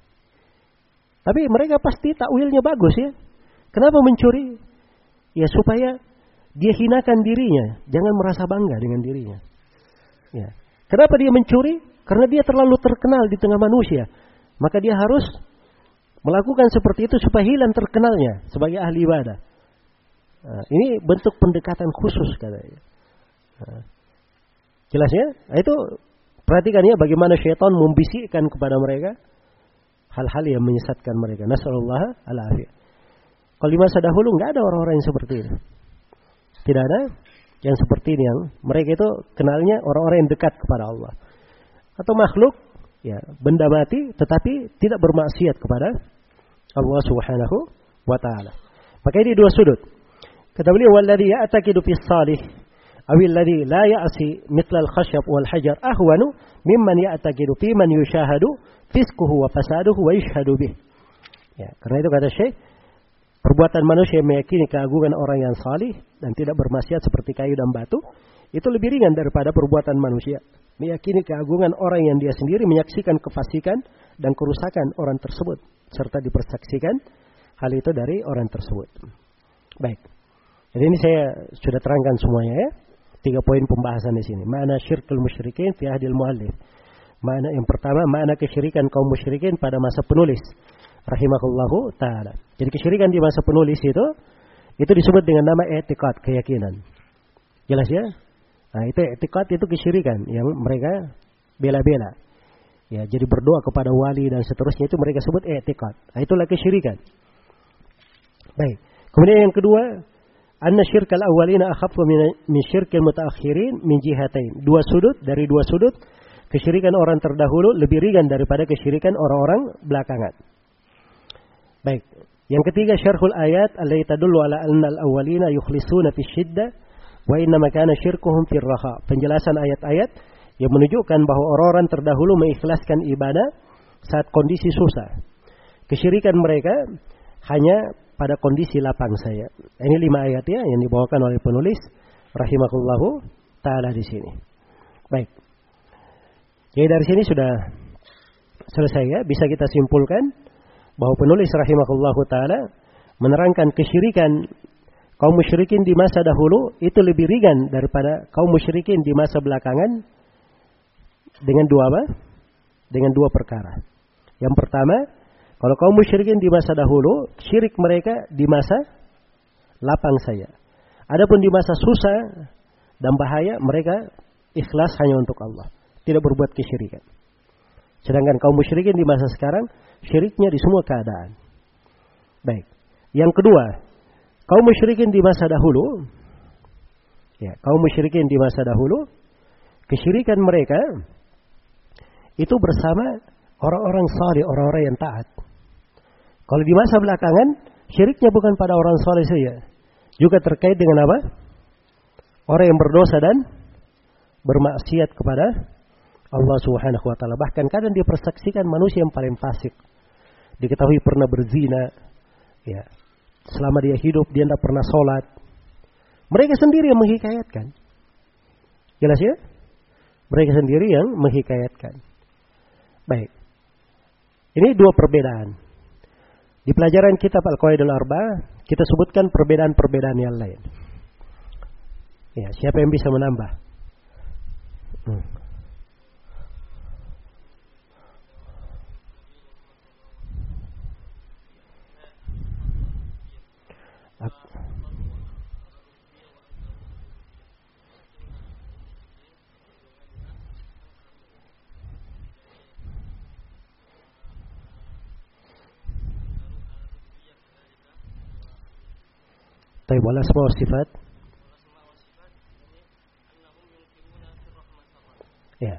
Tapi mereka pasti takwilnya bagus ya. Kenapa mencuri? Ya supaya dia hinakan dirinya, jangan merasa bangga dengan dirinya. Ya. Kenapa dia mencuri? Karena dia terlalu terkenal di tengah manusia. Maka dia harus melakukan seperti itu supaya hilang terkenalnya sebagai ahli ibadah. Nah, ini bentuk pendekatan khusus katanya. Nah, jelas ya? Nah, itu perhatikan ya bagaimana syaitan membisikkan kepada mereka hal-hal yang menyesatkan mereka. Nasallallahu alaihi. Kalau di masa dahulu nggak ada orang-orang yang seperti ini. Tidak ada yang seperti ini, yang mereka itu kenalnya orang-orang yang dekat kepada Allah. Atau makhluk, ya, benda mati tetapi tidak bermaksiat kepada Allah Subhanahu wa taala. Maka ini dua sudut. Kata beliau, "Walladzi ya'taqidu fis salih aw alladzi la ya'si mithla al-khashab wal hajar ahwanu mimman ya'taqidu fi man yushahadu fisquhu wa fasaduhu wa yashhadu bih." Ya, karena itu kata Syekh, perbuatan manusia yang meyakini keagungan orang yang salih dan tidak bermaksiat seperti kayu dan batu, itu lebih ringan daripada perbuatan manusia meyakini keagungan orang yang dia sendiri menyaksikan kefasikan dan kerusakan orang tersebut, serta dipersaksikan hal itu dari orang tersebut. Baik. Jadi ini saya sudah terangkan semuanya ya. 3 poin pembahasan di sini. Makna syirkul musyrikin fi ahdil muallif. Makna yang pertama, makna kesyirikan kaum musyrikin pada masa penulis rahimahullahu taala. Jadi kesyirikan di masa penulis itu disebut dengan nama i'tiqad, keyakinan. Jelas ya? Nah, itu i'tiqad, itu kesyirikan yang mereka bela-bela. Ya, jadi berdoa kepada wali dan seterusnya itu mereka sebut i'tiqad. Nah, itulah kesyirikan. Baik. Kemudian yang kedua, anna syirkal awwalina akhaffu min syirkil mutaakhirin min jihatain. Dari dua sudut, kesyirikan orang terdahulu lebih ringan daripada kesyirikan orang-orang belakangan. Baik. Yang ketiga, syarhul ayat allati tadullu ala anna al-awwalina yukhlisuna fi syiddah wa inna ma kana syirkuhum fir raha. Penjelasan ayat-ayat yang menunjukkan bahwa orang-orang terdahulu mengikhlaskan ibadah saat kondisi susah. Kesyirikan mereka hanya pada kondisi lapang saya. Ini 5 ayat ya yang dibawakan oleh penulis rahimahullahu taala di sini. Baik. Jadi dari sini sudah selesai ya, bisa kita simpulkan bahwa penulis rahimahullahu taala menerangkan kesyirikan kaum musyrikin di masa dahulu itu lebih ringan daripada kaum musyrikin di masa belakangan dengan dua perkara. Yang pertama, kalau kaum musyrikin di masa dahulu, syirik mereka di masa lapang saya. Adapun di masa susah dan bahaya, mereka ikhlas hanya untuk Allah, tidak berbuat kesyirikan. Sedangkan kaum musyrikin di masa sekarang, syiriknya di semua keadaan. Baik. Yang kedua, kaum musyrikin di masa dahulu, kesyirikan mereka itu bersama orang-orang saleh, orang-orang yang taat. Kalau di masa belakangan, syiriknya bukan pada orang saleh saja, juga terkait dengan apa? Orang yang berdosa dan bermaksiat kepada Allah Subhanahu wa taala. Bahkan kadang dia persaksikan manusia yang paling fasik. Diketahui pernah berzina, ya. Selama dia hidup dia tidak pernah sholat. Mereka sendiri yang menghikayatkan. Jelas ya? Mereka sendiri yang menghikayatkan. Baik. Ini dua perbedaan. Di pelajaran kitab Al-Qawaidul Arba'ah kita sebutkan perbedaan-perbedaan yang lain. Ya, siapa yang bisa menambah? Tapi wal asma wa sifat. Ya.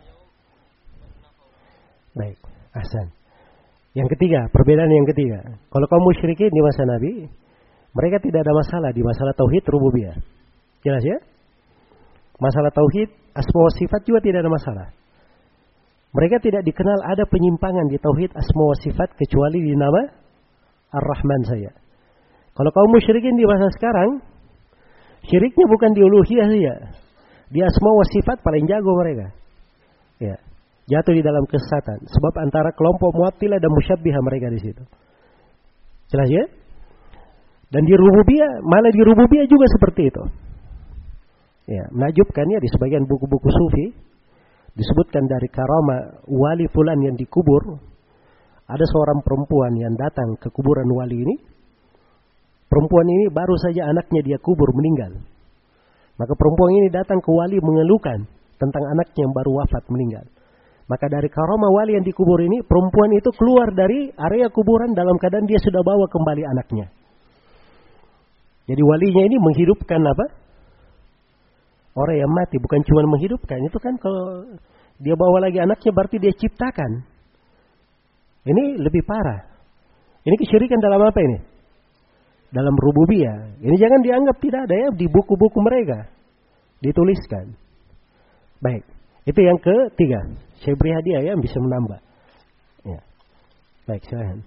Baik, ahsan. Yang ketiga, perbedaan yang ketiga. Kalau kaum musyrikin di masa Nabi, mereka tidak ada masalah di masalah tauhid rububiyah. Jelas ya? Masalah tauhid, asma wa sifat juga tidak ada masalah. Mereka tidak dikenal ada penyimpangan di tauhid asma wa sifat kecuali di nama Ar-Rahman saja. Kalau kaum musyrikin di masa sekarang, syiriknya bukan di uluhiyah saja. Di asma wa sifat paling jago mereka. Ya. Jatuh di dalam kesesatan. Sebab antara kelompok Mu'attilah dan Musyabbihah mereka di situ. Jelas ya? Dan di rububiyah, malah di rububiyah juga seperti itu. Ya, menakjubkan ya di sebagian buku-buku sufi disebutkan dari karama wali fulan yang dikubur. Ada seorang perempuan yang datang ke kuburan wali ini. Perempuan ini baru saja anaknya dia kubur meninggal. Maka perempuan ini datang ke wali mengeluhkan tentang anaknya yang baru wafat meninggal. Maka dari karama wali yang dikubur ini, perempuan itu keluar dari area kuburan dalam keadaan dia sudah bawa kembali anaknya. Jadi walinya ini menghidupkan apa? Orang yang mati, bukan cuma menghidupkan. Itu kan kalau dia bawa lagi anaknya berarti dia ciptakan. Ini lebih parah. Ini kesyirikan dalam apa ini? Dalam rububiyah. Ini jangan dianggap tidak ada ya di buku-buku mereka. Dituliskan. Baik. Itu yang ketiga. Saya beri hadiah ya, bisa menambah. Ya. Baik, silahkan.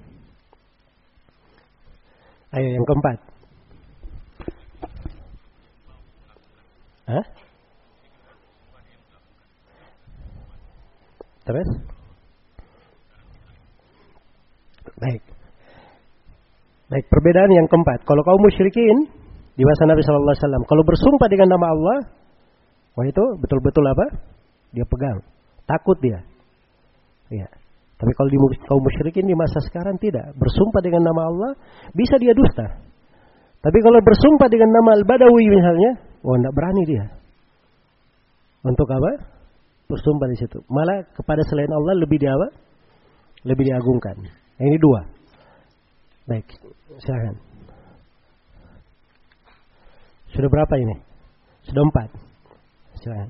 Ayo yang keempat. Hah? Terus? Baik. Baik, perbedaan yang keempat. Kalau kaum musyrikin di masa Nabi sallallahu alaihi wasallam, kalau bersumpah dengan nama Allah, wah itu betul-betul apa? Dia pegang. Takut dia. Ya. Tapi kalau di kaum musyrikin di masa sekarang tidak. Bersumpah dengan nama Allah, bisa dia dusta. Tapi kalau bersumpah dengan nama Al-Badawi misalnya, wah tidak berani dia. Untuk apa? Bersumpah di situ. Malah kepada selain Allah lebih dia apa? Lebih diagungkan. Ini dua. Baik, silakan. Sudah berapa ini? Sudah 4. Silakan.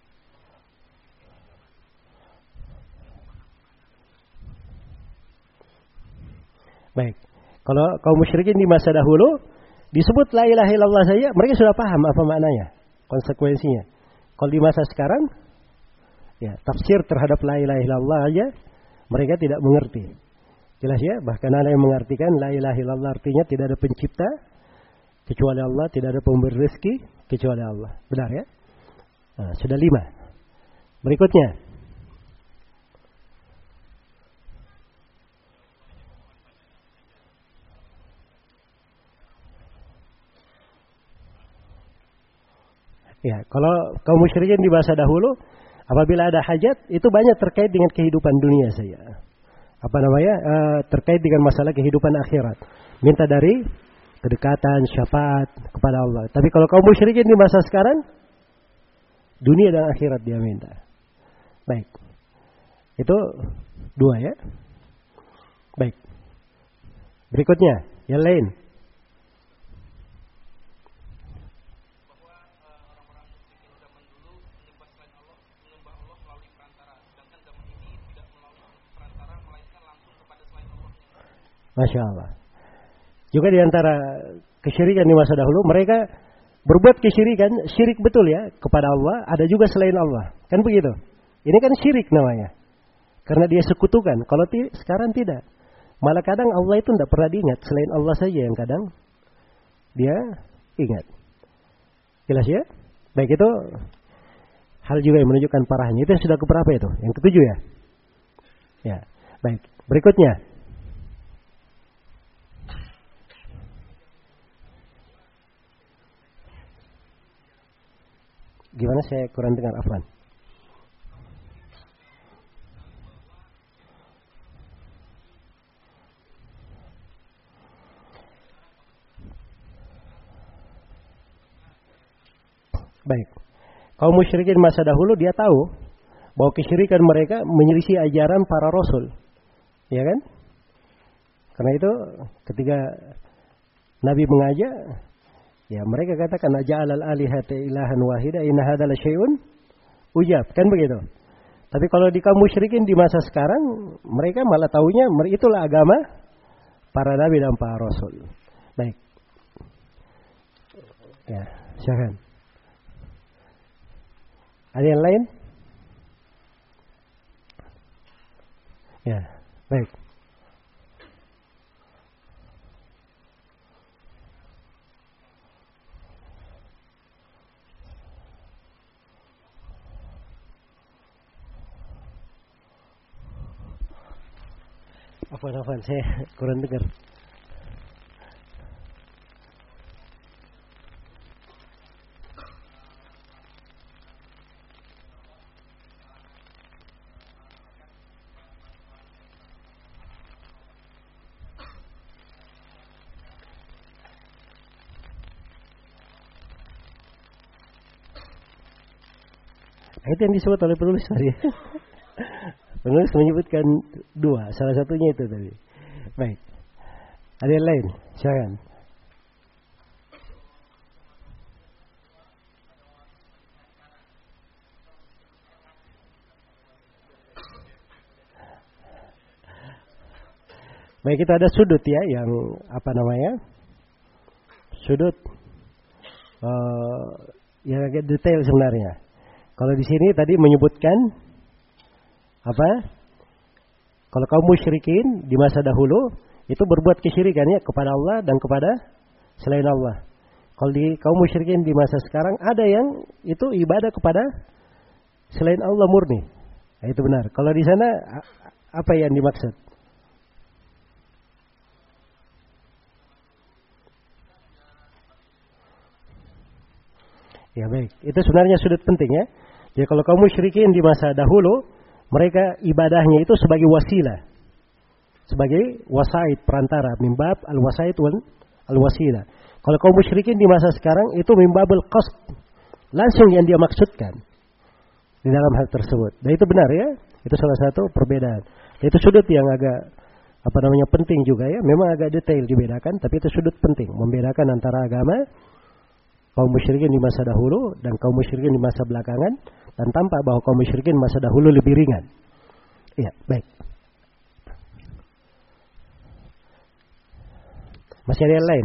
Baik. Kalau kaum musyrikin di masa dahulu disebut la ilaha illallah saja, mereka sudah paham apa maknanya, konsekuensinya. Kalau di masa sekarang, ya tafsir terhadap la ilaha illallah aja mereka tidak mengerti. Jelas ya, bahkan ada yang mengartikan la ilaha illallah artinya tidak ada pencipta kecuali Allah, tidak ada pemberi rezeki kecuali Allah. Benar ya? Nah, sudah 5. Berikutnya. Ya, kalau kaum musyrikin di masa dahulu, apabila ada hajat, itu banyak terkait dengan kehidupan dunia saja. Apa namanya? Terkait dengan masalah kehidupan akhirat. Minta dari kedekatan, syafaat kepada Allah. Tapi kalau kaum musyrikin di masa sekarang, dunia dan akhirat dia minta. Baik. Itu 2 ya. Baik. Berikutnya, yang lain. Masya Allah. Juga di antara kesyirikan di masa dahulu, mereka berbuat kesyirikan, syirik betul ya, kepada Allah, ada juga selain Allah. Kan begitu? Ini kan syirik namanya. Karena dia sekutukan. Kalau sekarang tidak. Malah kadang Allah itu tidak pernah diingat. Selain Allah saja yang kadang dia ingat. Jelas ya? Baik, itu hal juga yang menunjukkan parahnya. Itu yang sudah keberapa itu? Yang ke-7 ya? Ya. Baik. Berikutnya. Gimana, saya kurang dengar, Afwan. Baik. Kaum musyrikin masa dahulu dia tahu bahwa kesyirikan mereka menyelisih ajaran para rasul. Ya kan? Karena itu ketika Nabi mengajak, Ya, mereka katakan aja'alal alihata ilahan wahida inna hadza la syai'un ujab, kan begitu. Tapi kalau di kaum musyrikin di masa sekarang, mereka malah taunya itulah agama para nabi dan para rasul. Baik. Ya, silakan. Ada yang lain? Ya, baik. Afwan, saya kurang dengar. Itu yang disebut oleh penulis tadi. Penulis menyebutkan dua, salah satunya itu tadi. Baik. Ada yang lain? Silakan. Baik, kita ada sudut ya, yang apa namanya? Sudut yang agak detail sebenarnya. Kalau di sini tadi menyebutkan apa? Kalau kaum musyrikin di masa dahulu itu berbuat kesyirikannya kepada Allah dan kepada selain Allah. Kalau di kaum musyrikin di masa sekarang ada yang itu ibadah kepada selain Allah murni. Nah, itu benar. Kalau di sana apa yang dimaksud? Ya baik, itu sebenarnya sudut penting ya. Jadi kalau kaum musyrikin di masa dahulu, mereka ibadahnya itu sebagai wasilah. Sebagai wasaid perantara, mimbab al-wasaid wal al-wasilah. Kalau kaum musyrikin di masa sekarang itu mimbabul qasd. Langsung yang dia maksudkan di dalam hal tersebut. Dan itu benar ya. Itu salah satu perbedaan. Dan itu sudut yang agak penting juga ya. Memang agak detail dibedakan, tapi itu sudut penting membedakan antara agama kaum musyrikin di masa dahulu dan kaum musyrikin di masa belakangan, dan tampak bahwa kaum musyrikin masa dahulu lebih ringan. Iya, baik. Masih ada yang lain?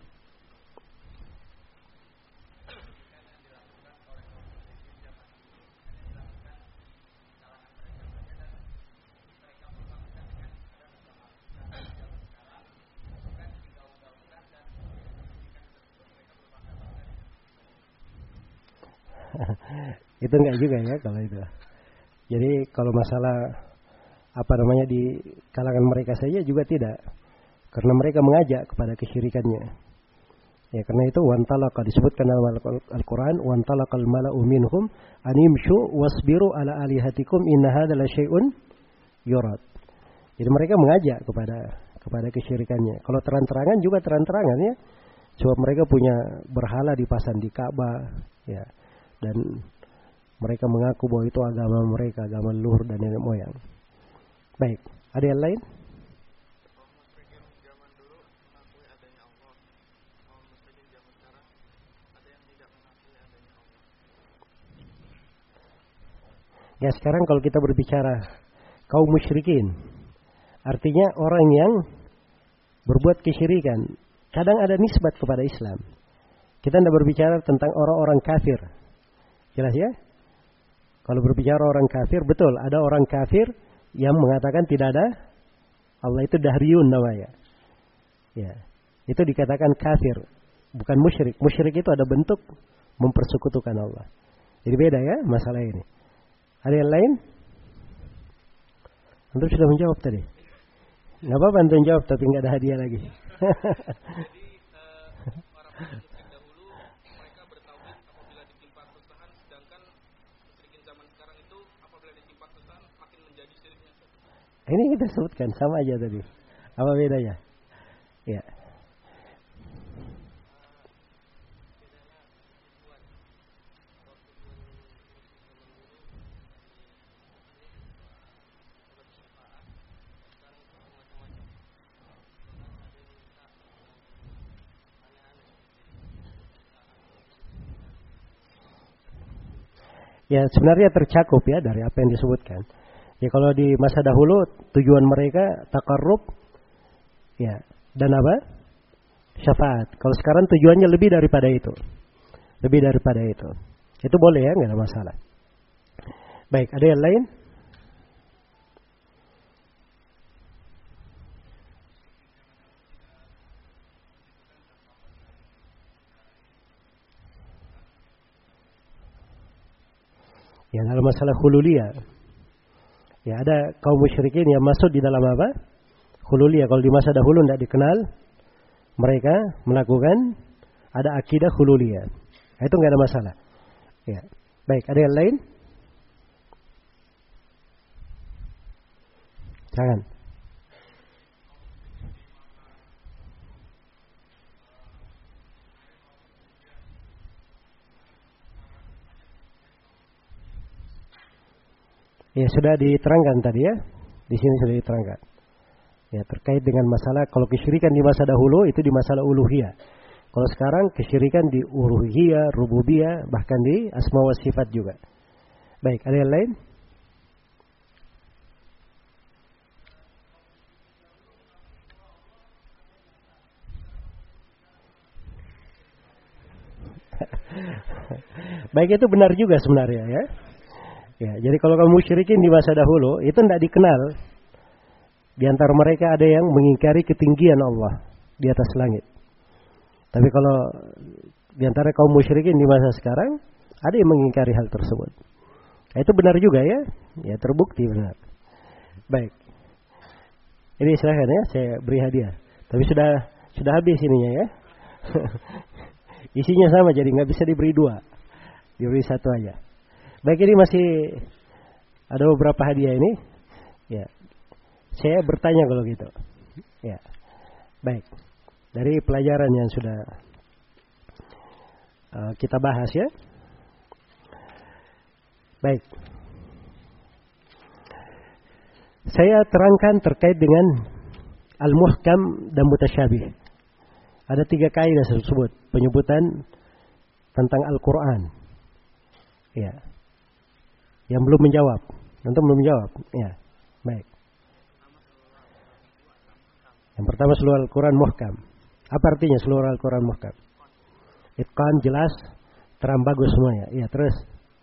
Itu enggak juga ya kalau itu. Jadi kalau masalah di kalangan mereka saja juga tidak, karena mereka mengajak kepada kesyirikannya. Ya, karena itu wantalaqa disebutkan dalam Al-Qur'an, wantalaqal mala'u minhum animshu wasbiru ala alihatikum inna hadza la syai'un yurad. Jadi mereka mengajak kepada kesyirikannya. Kalau terang-terangan juga terang-terangan ya. Sebab mereka punya berhala dipasang di Ka'bah ya. Dan mereka mengaku bahwa itu agama mereka, agama leluhur dan nenek moyang. Baik, ada yang lain? Ya, sekarang kalau kita berbicara kaum musyrikin, artinya orang yang berbuat kesyirikan, kadang ada nisbat kepada Islam. Kita tidak berbicara tentang orang-orang kafir. Jelas ya? Kalau berbicara orang kafir, betul, ada orang kafir yang mengatakan tidak ada Allah, itu dahriyun namanya. Ya, itu dikatakan kafir, bukan musyrik. Musyrik itu ada bentuk mempersekutukan Allah. Jadi beda ya masalah ini. Ada yang lain? Antum sudah menjawab tadi. Nggak apa-apa antum jawab, tapi nggak ada hadiah lagi. Ini kita sebutkan sama aja tadi. Apa bedanya? Ya. Ya sebenarnya tercakup ya dari apa yang disebutkan. Ya kalau di masa dahulu tujuan mereka takarrub ya dan apa? Syafaat. Kalau sekarang tujuannya lebih daripada itu. Lebih daripada itu. Itu boleh ya, nggak ada masalah. Baik, ada yang lain? Ya dalam masalah hululiyah. Ya ada kaum musyrikin yang masuk di dalam apa? Hululiyah. Kalau di masa dahulu tidak dikenal, mereka melakukan ada akidah hululiyah. Itu nggak ada masalah. Ya. Baik, ada yang lain? Jangan. Ya sudah diterangkan tadi ya. Di sini sudah diterangkan. Ya terkait dengan masalah kalau kesyirikan di masa dahulu itu di masalah uluhiyah. Kalau sekarang kesyirikan di uluhiyah, rububiyah, bahkan di asma wa sifat juga. Baik, ada yang lain? Baik, itu benar juga sebenarnya ya. Ya, jadi kalau kaum musyrikin di masa dahulu itu tidak dikenal. Di antara mereka ada yang mengingkari ketinggian Allah di atas langit. Tapi kalau di antara kaum musyrikin di masa sekarang ada yang mengingkari hal tersebut. Nah, itu benar juga ya. Ya terbukti benar. Baik. Ini silahkan ya, saya beri hadiah. Tapi sudah habis ininya ya. Isinya sama jadi nggak bisa diberi dua. Diberi satu aja. Baik, ini masih ada beberapa hadiah ini. Ya. Saya bertanya kalau gitu. Ya. Baik. Dari pelajaran yang sudah kita bahas ya. Baik. Saya terangkan terkait dengan al-muhkam dan mutasyabih. Ada 3 kaidah tersebut penyebutan tentang Al-Quran. Ya. Yang belum menjawab. Untuk belum menjawab. Ya. Baik. Yang pertama seluruh Al-Quran muhkam. Apa artinya seluruh Al-Quran muhkam? Itqan jelas, terang bagus semuanya. Ya, terus.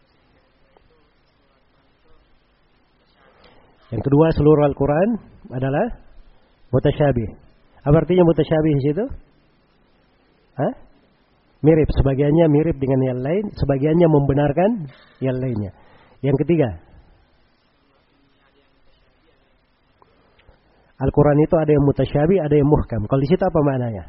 Yang kedua seluruh Al-Quran adalah mutasyabih. Apa artinya mutasyabih di situ? Hah? Mirip, sebagiannya mirip dengan yang lain, sebagiannya membenarkan yang lainnya. Yang ketiga, Al-Quran itu ada yang mutasyabih, ada yang muhkam. Kalau di situ apa maknanya?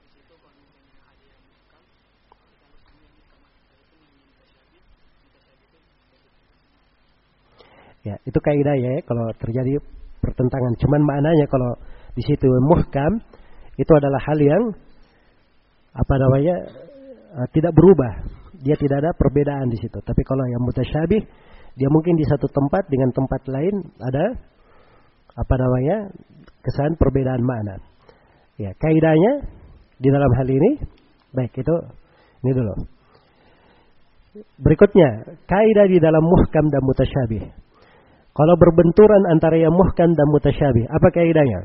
Ya, itu kaidah ya, kalau terjadi pertentangan. Cuman maknanya kalau di situ muhkam itu adalah hal yang apa namanya tidak berubah. Dia tidak ada perbedaan di situ. Tapi kalau yang mutasyabih, dia mungkin di satu tempat dengan tempat lain ada apa namanya kesan perbedaan makna. Ya, kaidahnya di dalam hal ini baik itu ini dulu. Berikutnya, kaidah di dalam muhkam dan mutasyabih. Kalau berbenturan antara yang muhkam dan mutasyabih, apa kaidahnya?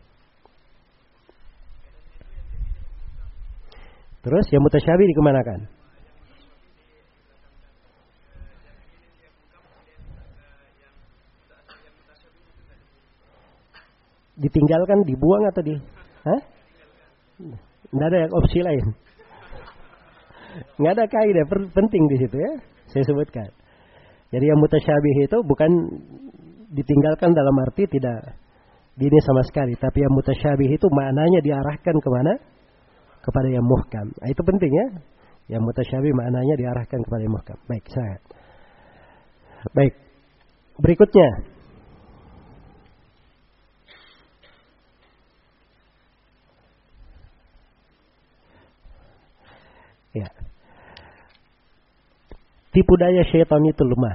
Terus yang mutasyabih dikemanakan? Ditinggalkan, dibuang atau di? Hah? Nggak ada opsi lain. Nggak ada kaidah penting di situ ya. Saya sebutkan. Jadi yang mutasyabih itu bukan ditinggalkan dalam arti tidak ini sama sekali, tapi yang mutasyabih itu maknanya diarahkan kemana? Kepada yang muhkam. Nah, itu penting ya. Yang mutasyabih maknanya diarahkan kepada yang muhkam. Baik, saya. Baik. Berikutnya. Ya. Tipu daya syaitan itu lemah.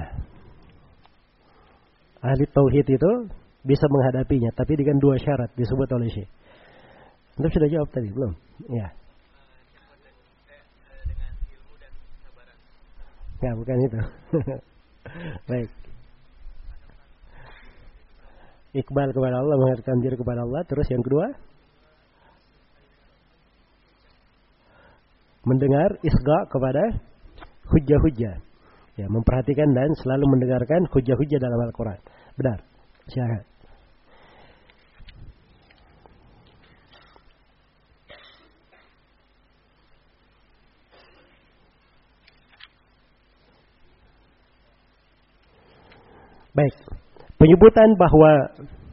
Ahli tauhid itu bisa menghadapinya, tapi dengan 2 syarat disebut oleh Syekh. Anda sudah jawab tadi, belum? Ya. Enggak, bukan itu. Baik. Iqbal kepada Allah, menghadapkan diri kepada Allah. Terus yang kedua, mendengar isga kepada hujjah-hujjah. Ya, memperhatikan dan selalu mendengarkan hujjah-hujjah dalam Al-Quran. Benar. Silakan. Baik. Penyebutan bahwa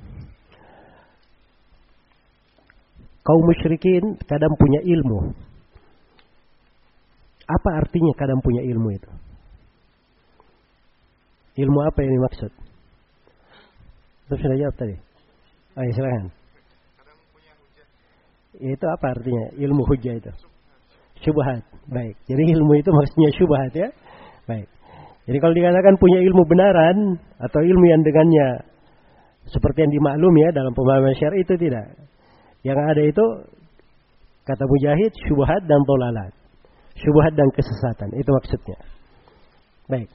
kaum musyrikin kadang punya ilmu. Apa artinya kadang punya ilmu itu? Ilmu apa yang dimaksud? Itu sudah jawab tadi. Ayo silakan. Itu apa artinya? Ilmu hujjah itu. Syubhat. Baik. Jadi ilmu itu maksudnya syubhat ya. Baik. Jadi kalau dikatakan punya ilmu benaran atau ilmu yang dengannya seperti yang dimaklumi ya dalam pemahaman syar'i itu tidak. Yang ada itu kata Mujahid syubhat dan dhalalat. Syubhat dan kesesatan, itu maksudnya. Baik.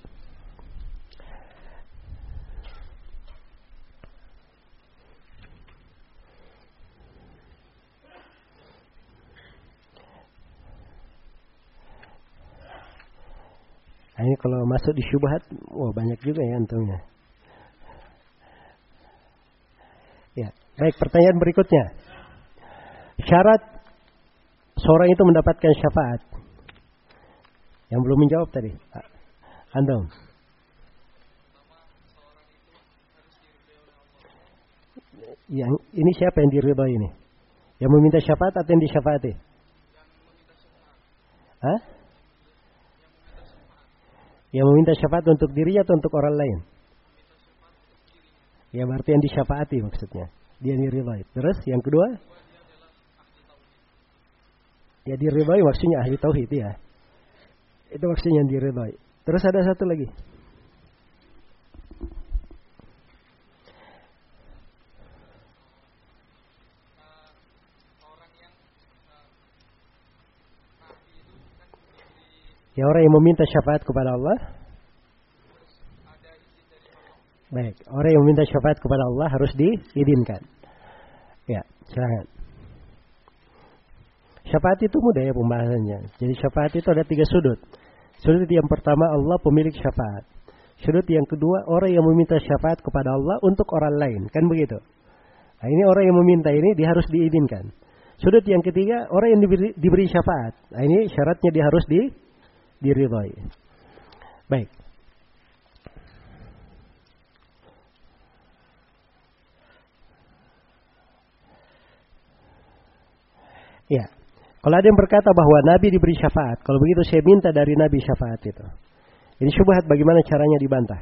Nah, ini kalau masuk di syubhat, wah banyak juga ya untungnya. Ya, baik, pertanyaan berikutnya. Syarat seorang itu mendapatkan syafaat. Yang belum menjawab tadi, Antum. Yang ini siapa yang diridhai ini? Yang meminta syafaat atau yang disyafaati? Hah? Yang meminta syafaat untuk dirinya atau untuk orang lain? Ya berarti yang disyafaati maksudnya. Dia diridhai. Terus yang kedua? Ya diridhai maksudnya ahli tauhid ya. Itu maksudnya yang diridhai. Terus ada satu lagi. Ya orang yang meminta syafaat kepada Allah. Baik, orang yang meminta syafaat kepada Allah harus diizinkan. Ya, silakan. Syafaat itu mudah ya pembahasannya. Jadi syafaat itu ada 3 sudut. Sudut yang pertama Allah pemilik syafaat. Sudut yang kedua orang yang meminta syafaat kepada Allah untuk orang lain. Kan begitu. Nah ini orang yang meminta ini dia harus diizinkan. Sudut yang ketiga orang yang diberi syafaat. Nah ini syaratnya dia harus diridhai. Baik. Ya. Kalau ada yang berkata bahwa Nabi diberi syafaat, kalau begitu saya minta dari Nabi syafaat itu. Ini syubhat, bagaimana caranya dibantah?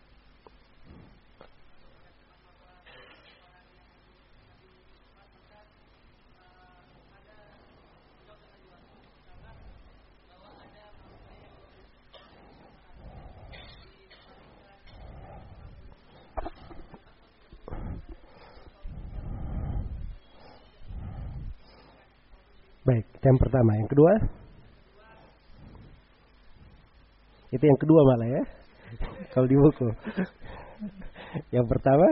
Baik, itu yang pertama. Yang kedua? Itu yang kedua malah ya. Kalau di buku. Yang pertama?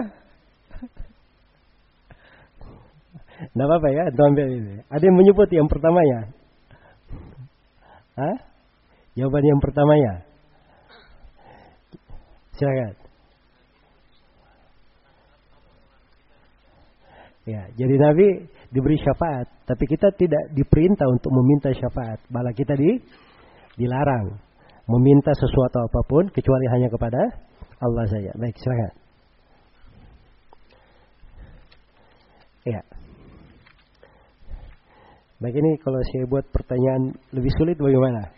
Tidak apa-apa ya, ambil ini. Ada yang menyebut yang pertamanya? Hah? Jawaban yang pertamanya? Silakan. Ya, jadi Nabi diberi syafaat, tapi kita tidak diperintah untuk meminta syafaat. Malah kita dilarang meminta sesuatu apapun kecuali hanya kepada Allah saja. Baik, silakan. Ya. Baik, ini kalau saya buat pertanyaan lebih sulit bagaimana?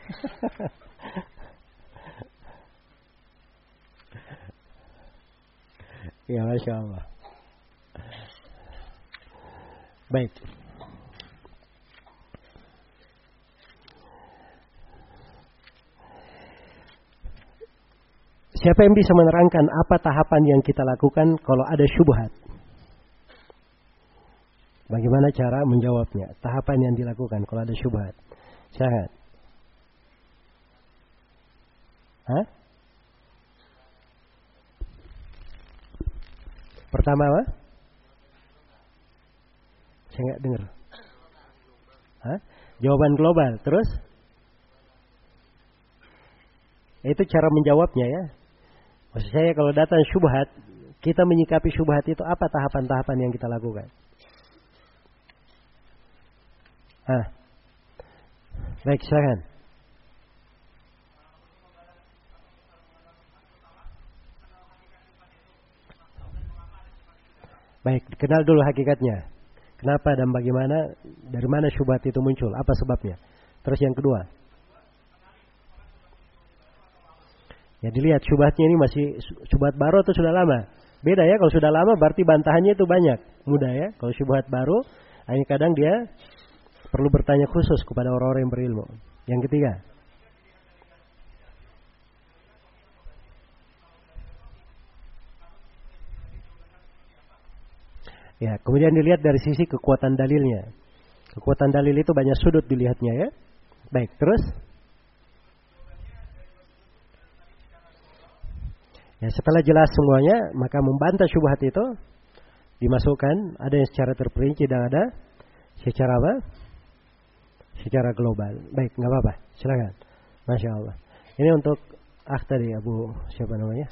Ya, Masya Allah. Baik. Siapa yang bisa menerangkan apa tahapan yang kita lakukan kalau ada syubhat? Bagaimana cara menjawabnya? Tahapan yang dilakukan kalau ada syubhat. Silakan. Hah? Pertama apa? Saya nggak dengar. Hah? Jawaban global. Terus? Itu cara menjawabnya ya. Maksud saya kalau datang syubhat, kita menyikapi syubhat itu apa tahapan-tahapan yang kita lakukan? Baik, silakan. Baik, kenal dulu hakikatnya. Kenapa dan bagaimana, dari mana syubhat itu muncul, apa sebabnya. Terus yang kedua. Ya dilihat syubhatnya ini masih syubhat baru atau sudah lama. Beda ya, kalau sudah lama berarti bantahannya itu banyak. Mudah ya, kalau syubhat baru, hanya kadang dia perlu bertanya khusus kepada orang-orang yang berilmu. Yang ketiga. Ya, kemudian dilihat dari sisi kekuatan dalilnya. Kekuatan dalil itu banyak sudut dilihatnya ya. Baik, terus? Ya, setelah jelas semuanya, maka membantah syubhat itu dimasukkan, ada yang secara terperinci dan ada secara apa? Secara global. Baik, nggak apa-apa. Silakan. Masya Allah. Ini untuk tadi Abu siapa namanya?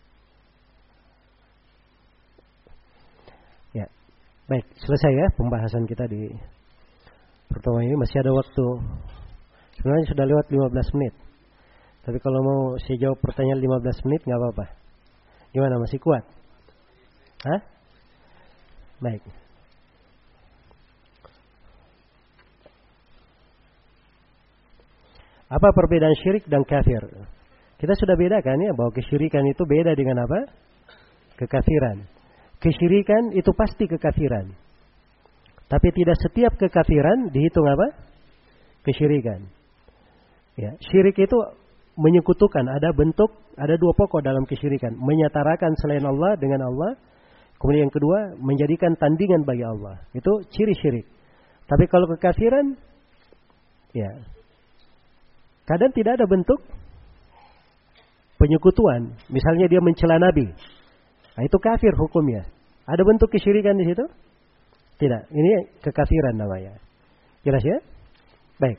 Ya. Baik, selesai ya pembahasan kita di pertemuan ini. Masih ada waktu. Sebenarnya sudah lewat 15 menit. Tapi kalau mau saya jawab pertanyaan 15 menit nggak apa-apa. Gimana, masih kuat? Hah? Baik. Apa perbedaan syirik dan kafir? Kita sudah bedakan ya bahwa kesyirikan itu beda dengan apa? Kekafiran. Kesyirikan itu pasti kekafiran. Tapi tidak setiap kekafiran dihitung apa? Kesyirikan. Ya, syirik itu menyekutukan, ada bentuk, ada dua pokok dalam kesyirikan. Menyatarakan selain Allah dengan Allah. Kemudian yang kedua, menjadikan tandingan bagi Allah. Itu ciri syirik. Tapi kalau kekafiran, ya, kadang tidak ada bentuk penyekutuan. Misalnya dia mencela Nabi. Nah, itu kafir hukumnya. Ada bentuk kesyirikan di situ? Tidak. Ini kekafiran namanya. Jelas ya? Baik.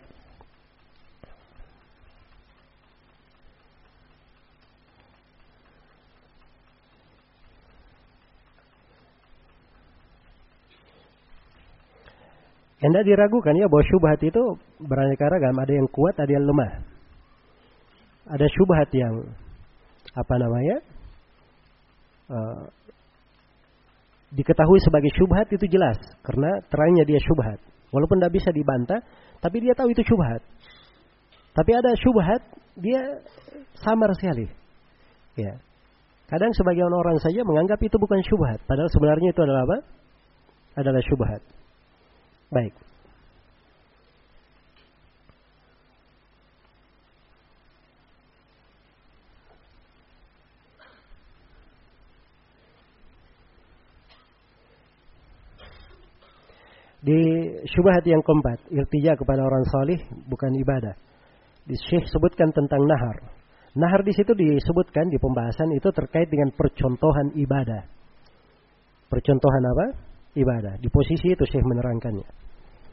Tidak diragukan ya bahwa syubhat itu beraneka ragam. Ada yang kuat, ada yang lemah. Ada syubhat yang diketahui sebagai syubhat itu jelas karena terangnya dia syubhat. Walaupun tidak bisa dibantah, tapi dia tahu itu syubhat. Tapi ada syubhat dia samar sekali. Ya. Kadang sebagian orang saja menganggap itu bukan syubhat, padahal sebenarnya itu adalah apa? Adalah syubhat. Baik. Di syubhat yang keempat, iltija kepada orang salih bukan ibadah. Di Syekh sebutkan tentang nahar. Nahar di situ disebutkan di pembahasan itu terkait dengan percontohan ibadah. Percontohan apa? Ibadah. Di posisi itu Syekh menerangkannya.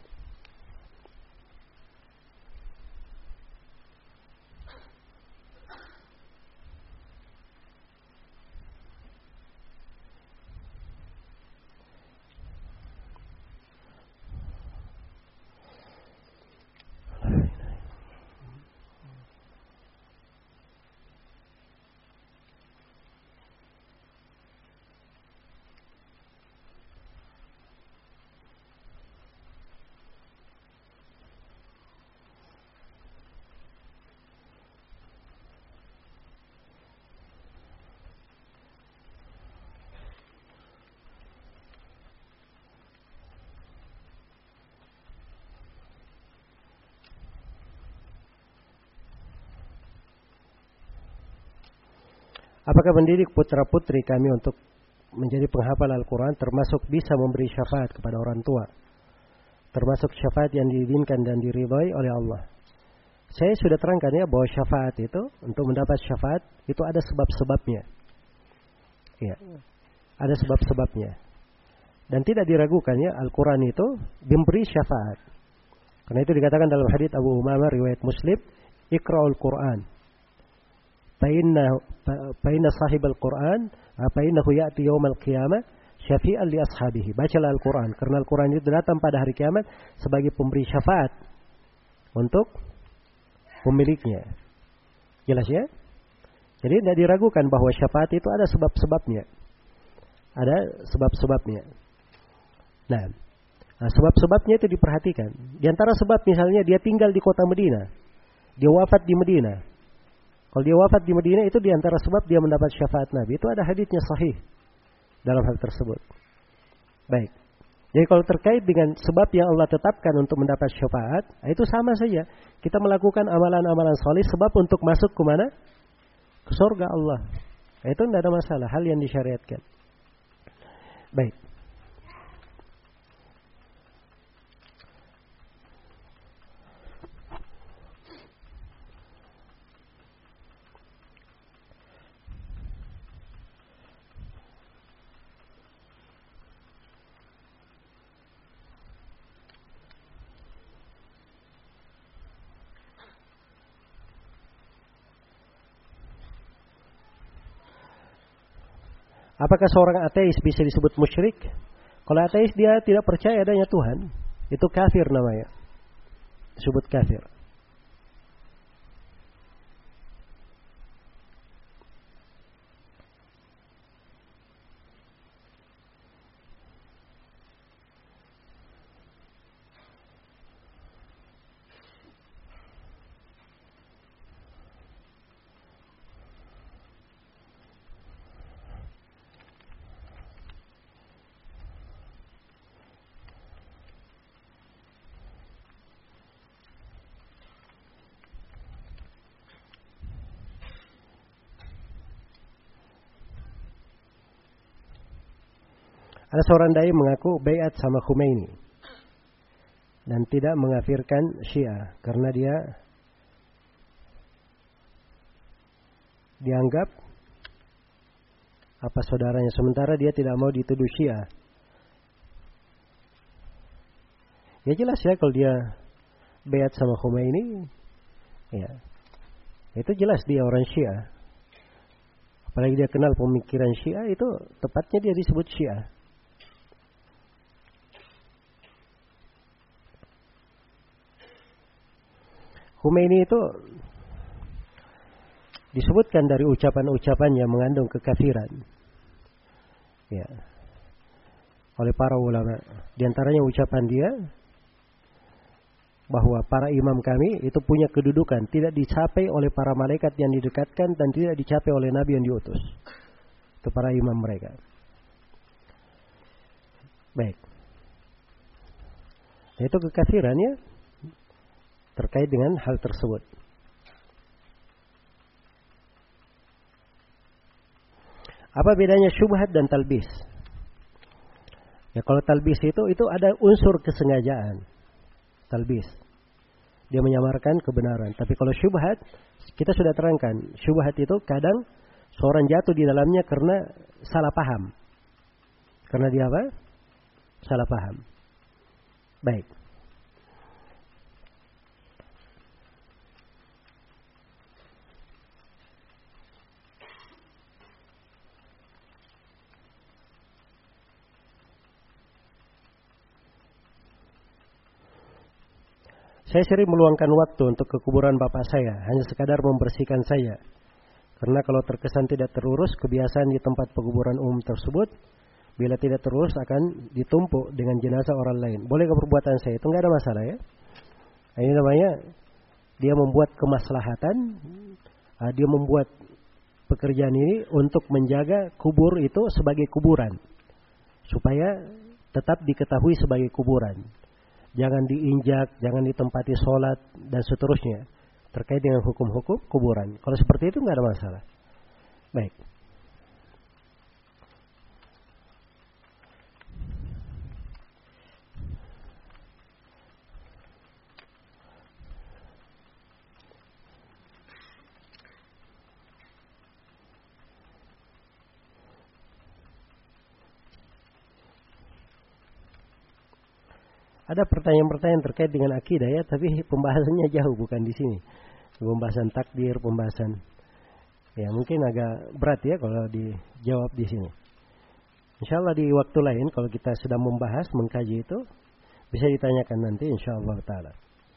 Apakah mendidik putra-putri kami untuk menjadi penghafal Al-Quran termasuk bisa memberi syafaat kepada orang tua? Termasuk syafaat yang diizinkan dan diridhai oleh Allah. Saya sudah terangkan ya bahwa syafaat itu, untuk mendapat syafaat itu ada sebab-sebabnya. Ya. ada sebab-sebabnya. Dan tidak diragukan ya, Al-Quran itu memberi syafaat. Karena itu dikatakan dalam hadits Abu Umamah riwayat Muslim, Iqra'ul Quran. Fa'inna sahibal Quran, fa'innahu ya'ti yawmal qiyamah syafi'an li ashabihi. Bacalah Al-Quran. Karena Al-Quran itu datang pada hari kiamat sebagai pemberi syafaat untuk pemiliknya. Jelas ya? Jadi tidak diragukan bahwa syafaat itu ada sebab-sebabnya. Ada sebab-sebabnya. Nah, sebab-sebabnya itu diperhatikan. Di antara sebab misalnya dia tinggal di kota Medina. Dia wafat di Medina. Kalau dia wafat di Medina itu di antara sebab dia mendapat syafaat Nabi. Itu ada haditsnya sahih dalam hal tersebut. Baik. Jadi kalau terkait dengan sebab yang Allah tetapkan untuk mendapat syafaat, itu sama saja. Kita melakukan amalan-amalan saleh sebab untuk masuk ke mana? Ke surga Allah. Itu tidak ada masalah, hal yang disyariatkan. Baik. Apakah seorang ateis bisa disebut musyrik? Kalau ateis dia tidak percaya adanya Tuhan, itu kafir namanya. Disebut kafir. Ada seorang dai mengaku baiat sama Khomeini dan tidak mengafirkan Syiah karena dia dianggap apa saudaranya, sementara dia tidak mau dituduh Syiah. Ya jelas ya kalau dia baiat sama Khomeini, ya itu jelas dia orang Syiah. Apalagi dia kenal pemikiran Syiah, itu tepatnya dia disebut Syiah. Khomeini itu disebutkan dari ucapan-ucapan yang mengandung kekafiran. Ya. Oleh para ulama. Di antaranya ucapan dia bahwa para imam kami itu punya kedudukan tidak dicapai oleh para malaikat yang didekatkan dan tidak dicapai oleh nabi yang diutus. Itu para imam mereka. Baik. Itu kekafiran ya, terkait dengan hal tersebut. Apa bedanya syubhat dan talbis? Ya kalau talbis itu ada unsur kesengajaan. Talbis. Dia menyamarkan kebenaran. Tapi kalau syubhat, kita sudah terangkan. Syubhat itu kadang seorang jatuh di dalamnya karena salah paham. Karena dia apa? Salah paham. Baik. Saya sering meluangkan waktu untuk ke kuburan bapak saya, hanya sekadar membersihkan saya. Karena kalau terkesan tidak terurus, kebiasaan di tempat penguburan umum tersebut, bila tidak terurus akan ditumpuk dengan jenazah orang lain. Bolehkah perbuatan saya? Itu nggak ada masalah ya. Ini namanya dia membuat kemaslahatan, dia membuat pekerjaan ini untuk menjaga kubur itu sebagai kuburan, supaya tetap diketahui sebagai kuburan. Jangan diinjak, jangan ditempati sholat, dan seterusnya. Terkait dengan hukum-hukum kuburan. Kalau seperti itu nggak ada masalah. Baik. ada pertanyaan-pertanyaan terkait dengan akidah ya, tapi pembahasannya jauh, bukan di sini. Pembahasan takdir, pembahasan ya mungkin agak berat ya kalau dijawab di sini. Insyaallah di waktu lain kalau kita sedang membahas, mengkaji itu bisa ditanyakan nanti insyaallah taala.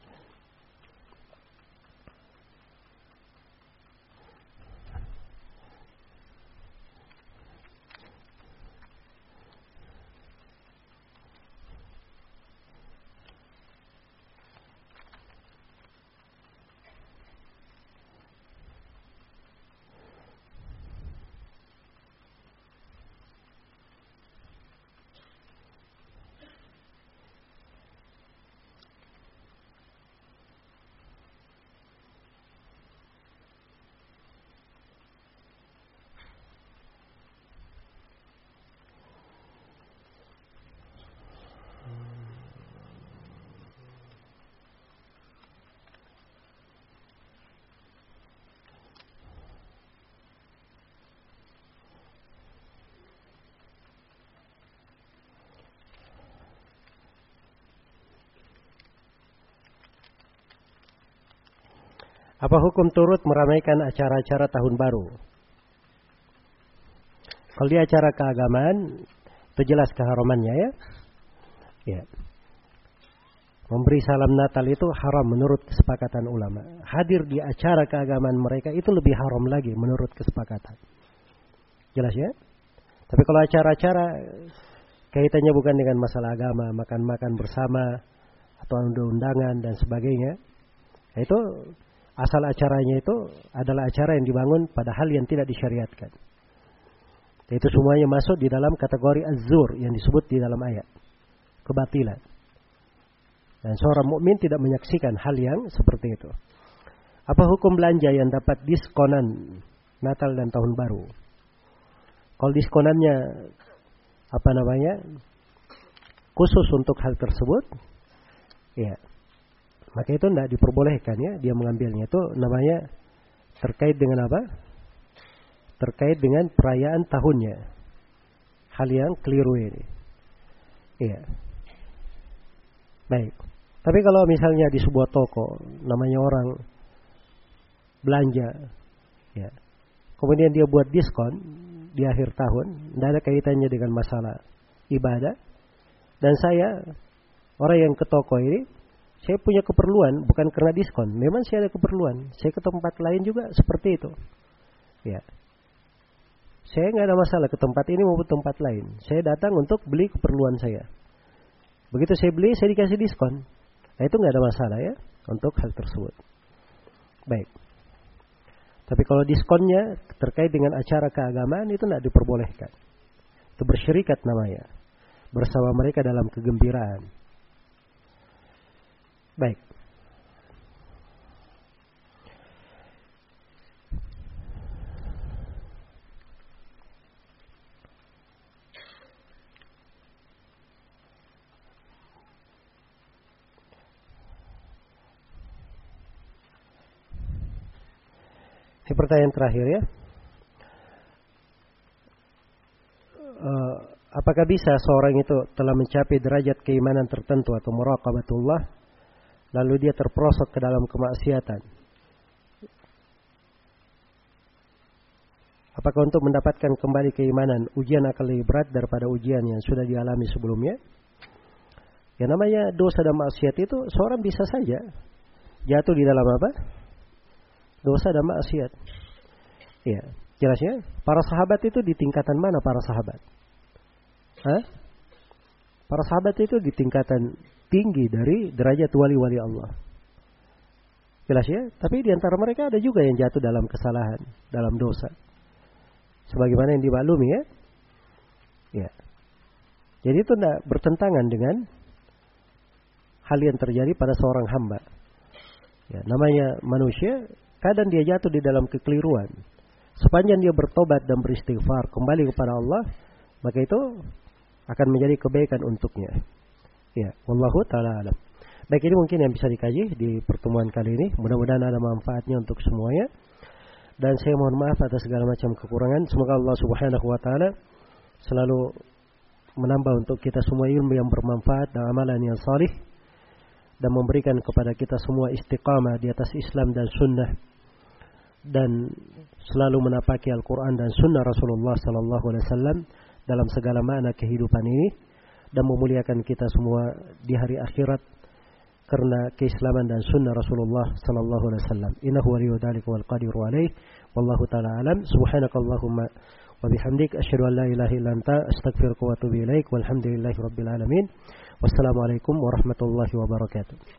Apa hukum turut meramaikan acara-acara tahun baru? Kalau di acara keagamaan, itu jelas keharamannya ya. Ya. Memberi salam Natal itu haram menurut kesepakatan ulama. Hadir di acara keagamaan mereka itu lebih haram lagi menurut kesepakatan. Jelas ya? Tapi kalau acara-acara kaitannya bukan dengan masalah agama, makan-makan bersama, atau undangan dan sebagainya, itu asal acaranya itu adalah acara yang dibangun pada hal yang tidak disyariatkan. Itu semuanya masuk di dalam kategori az-zur yang disebut di dalam ayat. Kebatilan. Dan seorang mukmin tidak menyaksikan hal yang seperti itu. Apa hukum belanja yang dapat diskonan Natal dan Tahun Baru? Kalau diskonannya khusus untuk hal tersebut, ya, maka itu tidak diperbolehkan ya, dia mengambilnya. Itu namanya terkait dengan apa? Terkait dengan perayaan tahunnya. Hal yang keliru ini. Iya. Baik. Tapi kalau misalnya di sebuah toko, namanya orang belanja, ya, kemudian dia buat diskon di akhir tahun, tidak ada kaitannya dengan masalah ibadah. Dan saya, orang yang ke toko ini, saya punya keperluan, bukan karena diskon. Memang saya ada keperluan. Saya ke tempat lain juga seperti itu. Ya. Saya nggak ada masalah ke tempat ini maupun tempat lain. Saya datang untuk beli keperluan saya. Begitu saya beli, saya dikasih diskon. Nah, itu nggak ada masalah ya untuk hal tersebut. Baik. Tapi kalau diskonnya terkait dengan acara keagamaan itu tidak diperbolehkan. Itu bersyirikat namanya. Bersama mereka dalam kegembiraan. Baik. Ini pertanyaan terakhir ya. Apakah bisa seorang itu telah mencapai derajat keimanan tertentu atau muraqabatullah, lalu dia terperosok ke dalam kemaksiatan? Apakah untuk mendapatkan kembali keimanan, ujian akan lebih berat daripada ujian yang sudah dialami sebelumnya? Yang namanya dosa dan maksiat itu seorang bisa saja jatuh di dalam apa? Dosa dan maksiat. Ya, jelasnya para sahabat itu di tingkatan mana para sahabat? Para sahabat itu di tingkatan tinggi dari derajat wali-wali Allah. Jelas ya? Tapi di antara mereka ada juga yang jatuh dalam kesalahan, dalam dosa. Sebagaimana yang dimaklumi ya. Ya. Jadi itu tidak bertentangan dengan hal yang terjadi pada seorang hamba. Ya, namanya manusia, kadang dia jatuh di dalam kekeliruan. Sepanjang dia bertobat dan beristighfar kembali kepada Allah, maka itu akan menjadi kebaikan untuknya. Ya, wallahu taala alam. Baik, ini mungkin yang bisa dikaji di pertemuan kali ini. Mudah-mudahan ada manfaatnya untuk semuanya. Dan saya mohon maaf atas segala macam kekurangan. Semoga Allah Subhanahu wa taala selalu menambah untuk kita semua ilmu yang bermanfaat dan amalan yang salih, dan memberikan kepada kita semua istiqamah di atas Islam dan sunnah, dan selalu menapaki Al-Quran dan sunnah Rasulullah sallallahu alaihi wasallam dalam segala makna kehidupan ini, dan memuliakan kita semua di hari akhirat karena keislaman dan sunnah Rasulullah sallallahu alaihi wasallam. Innahu waliyyu dzalika wal qadiru alaih. Wallahu taala alam. Subhanakallahumma wa bihamdik asyhadu an la ilaha illa anta astaghfiruka wa atubu ilaik. Walhamdulillahirabbil alamin. Wassalamualaikum warahmatullahi wabarakatuh.